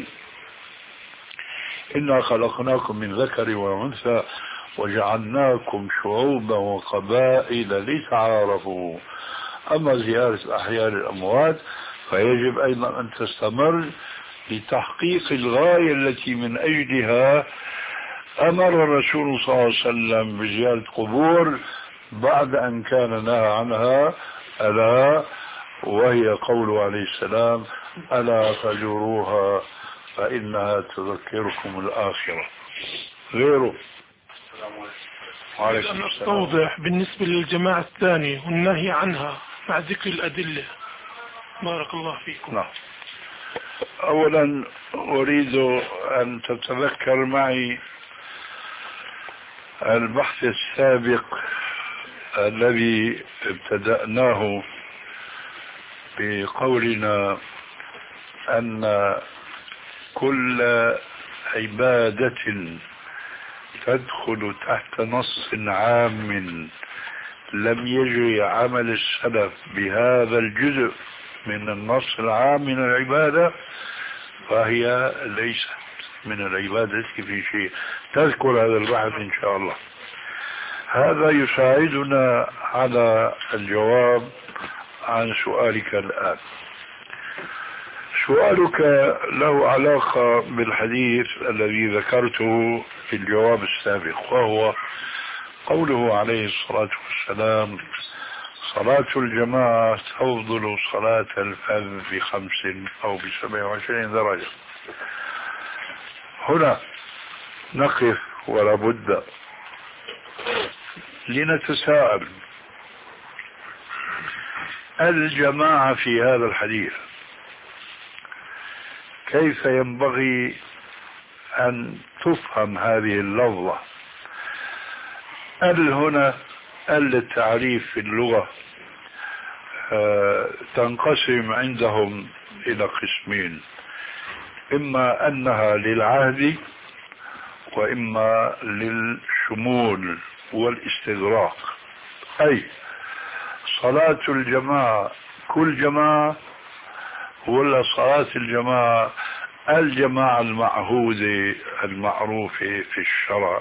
إنا خلقناكم من ذكر وأنثى وجعلناكم شعوبا وقبائل لتعارفوا أما زيارة أحياء الأموات فيجب أيضا أن تستمر لتحقيق الغاية التي من أجلها أمر الرسول صلى الله عليه وسلم بزيارة قبور بعد أن كان نهى عنها، ألا وهي قوله عليه السلام: ألا فزوروها فإنها تذكركم الآخرة. غيره.
أن أستوضح بالنسبة للجماعة الثانية والنهي عنها مع ذكر الأدلة. بارك الله فيكم.
نعم. أولا أريد أن تتذكر معي البحث السابق الذي ابتدأناه بقولنا أن كل عبادة تدخل تحت نص عام لم يجري عمل السلف بهذا الجزء من النص العام من العبادة فهي ليست من العبادة في شيء. تذكر هذا البحث إن شاء الله. هذا يساعدنا على الجواب عن سؤالك الآن. سؤالك له علاقة بالحديث الذي ذكرته في الجواب السابق، وهو قوله عليه الصلاة والسلام: صلاة الجماعة تفضل صلاة الفذ بخمس أو بسبع وعشرين درجة. هنا نقف ولا بد لنتساءل: الجماعة في هذا الحديث كيف ينبغي أن تفهم هذه اللفظة؟ ال هنا ال التعريف في اللغة تنقسم عندهم إلى قسمين: إما أنها للعهد وإما للشمول والاستغراق. أي صلاة الجماعة كل جماعة، ولا صلاة الجماعة الجماعة المعهودة المعروفة في الشرع؟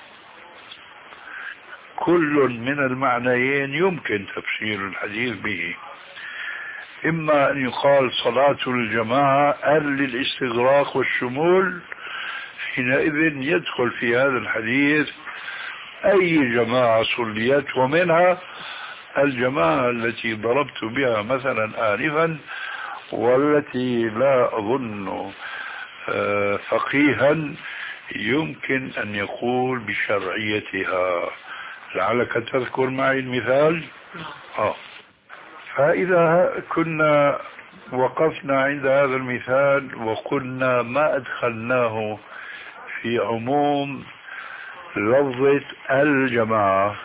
كل من المعنيين يمكن تفسير الحديث به. إما أن يقال صلاة الجماعة للاستغراق والشمول، حينئذ يدخل في هذا الحديث أي جماعة صليت، ومنها الجماعة التي ضربت بها مثلا آنفا، والتي لا أظن فقيها يمكن أن يقول بشرعيتها. لعلك تذكر معي المثال. آه. فإذا كنا وقفنا عند هذا المثال وقلنا ما أدخلناه في عموم لفظة الجماعة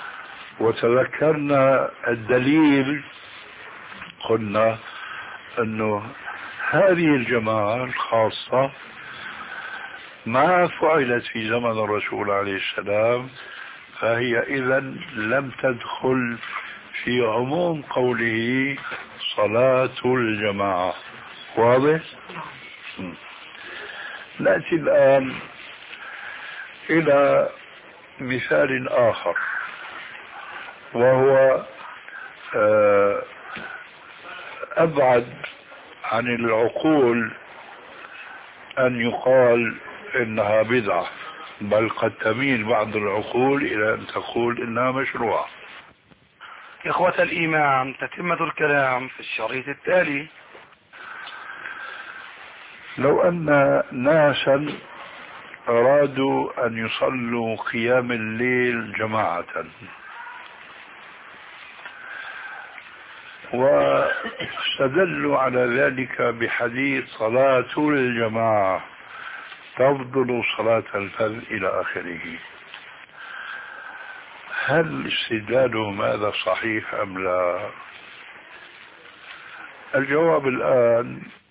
وتذكرنا الدليل، قلنا أنه هذه الجماعة الخاصة ما فعلت في زمن الرسول عليه السلام، فهي إذن لم تدخل في عموم قوله صلاة الجماعة. واضح؟ نأتي الآن إلى مثال آخر، وهو أبعد عن العقول أن يقال إنها بدعة، بل قد تميل بعض العقول إلى أن تقول إنها مشروعة.
إخوة الإيمان، تتمة الكلام في الشريط التالي.
لو أن ناسا أرادوا أن يصلوا قيام الليل جماعة واستدلوا على ذلك بحديث صلاة الجماعة تفضل صلاة الفذ إلى آخره، هل استدلالهم هذا صحيح أم لا؟ الجواب الآن